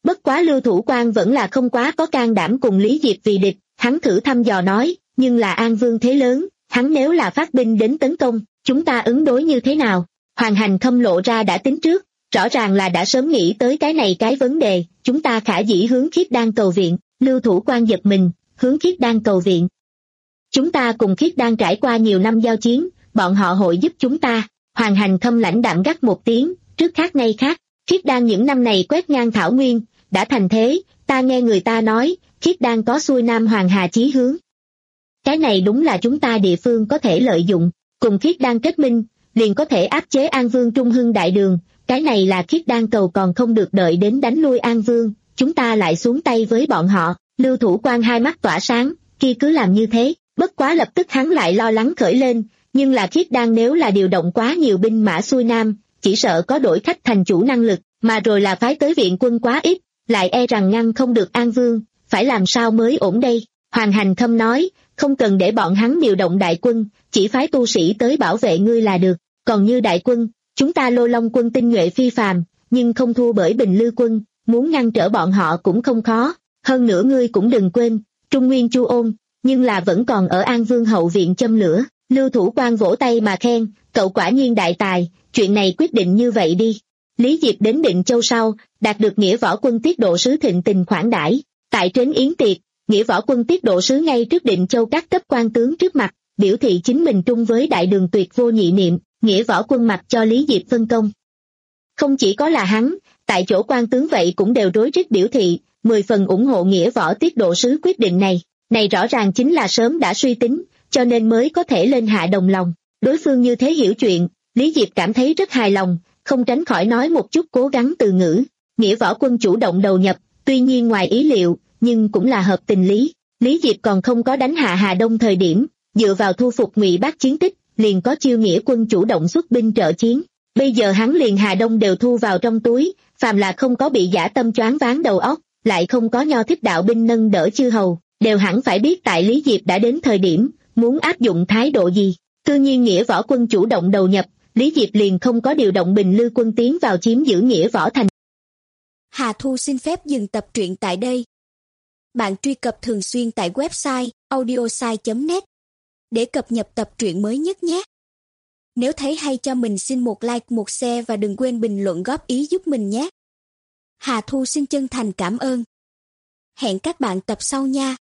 Bất quá Lưu Thủ Quang vẫn là không quá có can đảm cùng Lý Diệp vì địch, hắn thử thăm dò nói, nhưng là An Vương thế lớn, hắn nếu là phát binh đến tấn công, chúng ta ứng đối như thế nào? Hoàng Hành Khâm lộ ra đã tính trước, rõ ràng là đã sớm nghĩ tới cái này cái vấn đề, chúng ta khả dĩ hướng Khiết Đan cầu viện. Lưu Thủ Quang giật mình, hướng Khiết Đan cầu viện. Chúng ta cùng Khiết Đan trải qua nhiều năm giao chiến, bọn họ hội giúp chúng ta. Hoàng Hành Khâm lãnh đạm gắt một tiếng, trước khác nay khác, Khiết Đan những năm này quét ngang thảo nguyên, đã thành thế, ta nghe người ta nói, Khiết Đan có xuôi Nam Hoàng Hà chí hướng. Cái này đúng là chúng ta địa phương có thể lợi dụng, cùng Khiết Đan kết minh, liền có thể áp chế An Vương Trung Hưng Đại Đường, cái này là Khiết Đan cầu còn không được đợi đến đánh lui An Vương, chúng ta lại xuống tay với bọn họ. Lưu Thủ Quang hai mắt tỏa sáng, kia cứ làm như thế, bất quá lập tức hắn lại lo lắng khởi lên, nhưng là Khiết Đan nếu là điều động quá nhiều binh mã xuôi Nam, chỉ sợ có đổi khách thành chủ năng lực, mà rồi là phái tới viện quân quá ít, lại e rằng ngăn không được An Vương, phải làm sao mới ổn đây? Hoàng Hành Khâm nói, không cần để bọn hắn điều động đại quân, chỉ phái tu sĩ tới bảo vệ ngươi là được, còn như đại quân, chúng ta Lô Long quân tinh nhuệ phi phàm, nhưng không thua bởi Bình Lư quân, muốn ngăn trở bọn họ cũng không khó, hơn nữa ngươi cũng đừng quên, Trung Nguyên Chu Ôn, nhưng là vẫn còn ở An Vương hậu viện châm lửa. Lưu Thủ Quang vỗ tay mà khen, cậu quả nhiên đại tài, chuyện này quyết định như vậy đi. Lý Diệp đến Định Châu sau, đạt được nghĩa võ quân tiết độ sứ thịnh tình khoản đãi, tại trấn yến tiệc, nghĩa võ quân tiết độ sứ ngay trước Định Châu các cấp quan tướng trước mặt, biểu thị chính mình trung với Đại Đường tuyệt vô nhị niệm, nghĩa võ quân mặc cho Lý Diệp phân công. Không chỉ có là hắn, tại chỗ quan tướng vậy cũng đều rối rít biểu thị, mười phần ủng hộ nghĩa võ tiết độ sứ quyết định này, này rõ ràng chính là sớm đã suy tính, cho nên mới có thể lên hạ đồng lòng. Đối phương như thế hiểu chuyện, Lý Diệp cảm thấy rất hài lòng, không tránh khỏi nói một chút cố gắng từ ngữ. Nghĩa võ quân chủ động đầu nhập, tuy nhiên ngoài ý liệu, nhưng cũng là hợp tình lý. Lý Diệp còn không có đánh hạ Hà Đông thời điểm, dựa vào thu phục Ngụy Bác chiến tích, liền có chiêu nghĩa quân chủ động xuất binh trợ chiến. Bây giờ hắn liền Hà Đông đều thu vào trong túi, phàm là không có bị dã tâm choáng váng đầu óc, lại không có Nho thích đạo binh nâng đỡ chư hầu, đều hẳn phải biết tại Lý Diệp đã đến thời điểm, muốn áp dụng thái độ gì. Tự nhiên nghĩa võ quân chủ động đầu nhập, Lý Diệp liền không có điều động Bình Lư quân tiến vào chiếm giữ nghĩa võ thành. Hà Thu xin phép dừng tập truyện tại đây. Bạn truy cập thường xuyên tại website audiosai chấm net để cập nhật tập truyện mới nhất nhé. Nếu thấy hay cho mình xin một like, một share và đừng quên bình luận góp ý giúp mình nhé. Hà Thu xin chân thành cảm ơn. Hẹn các bạn tập sau nha.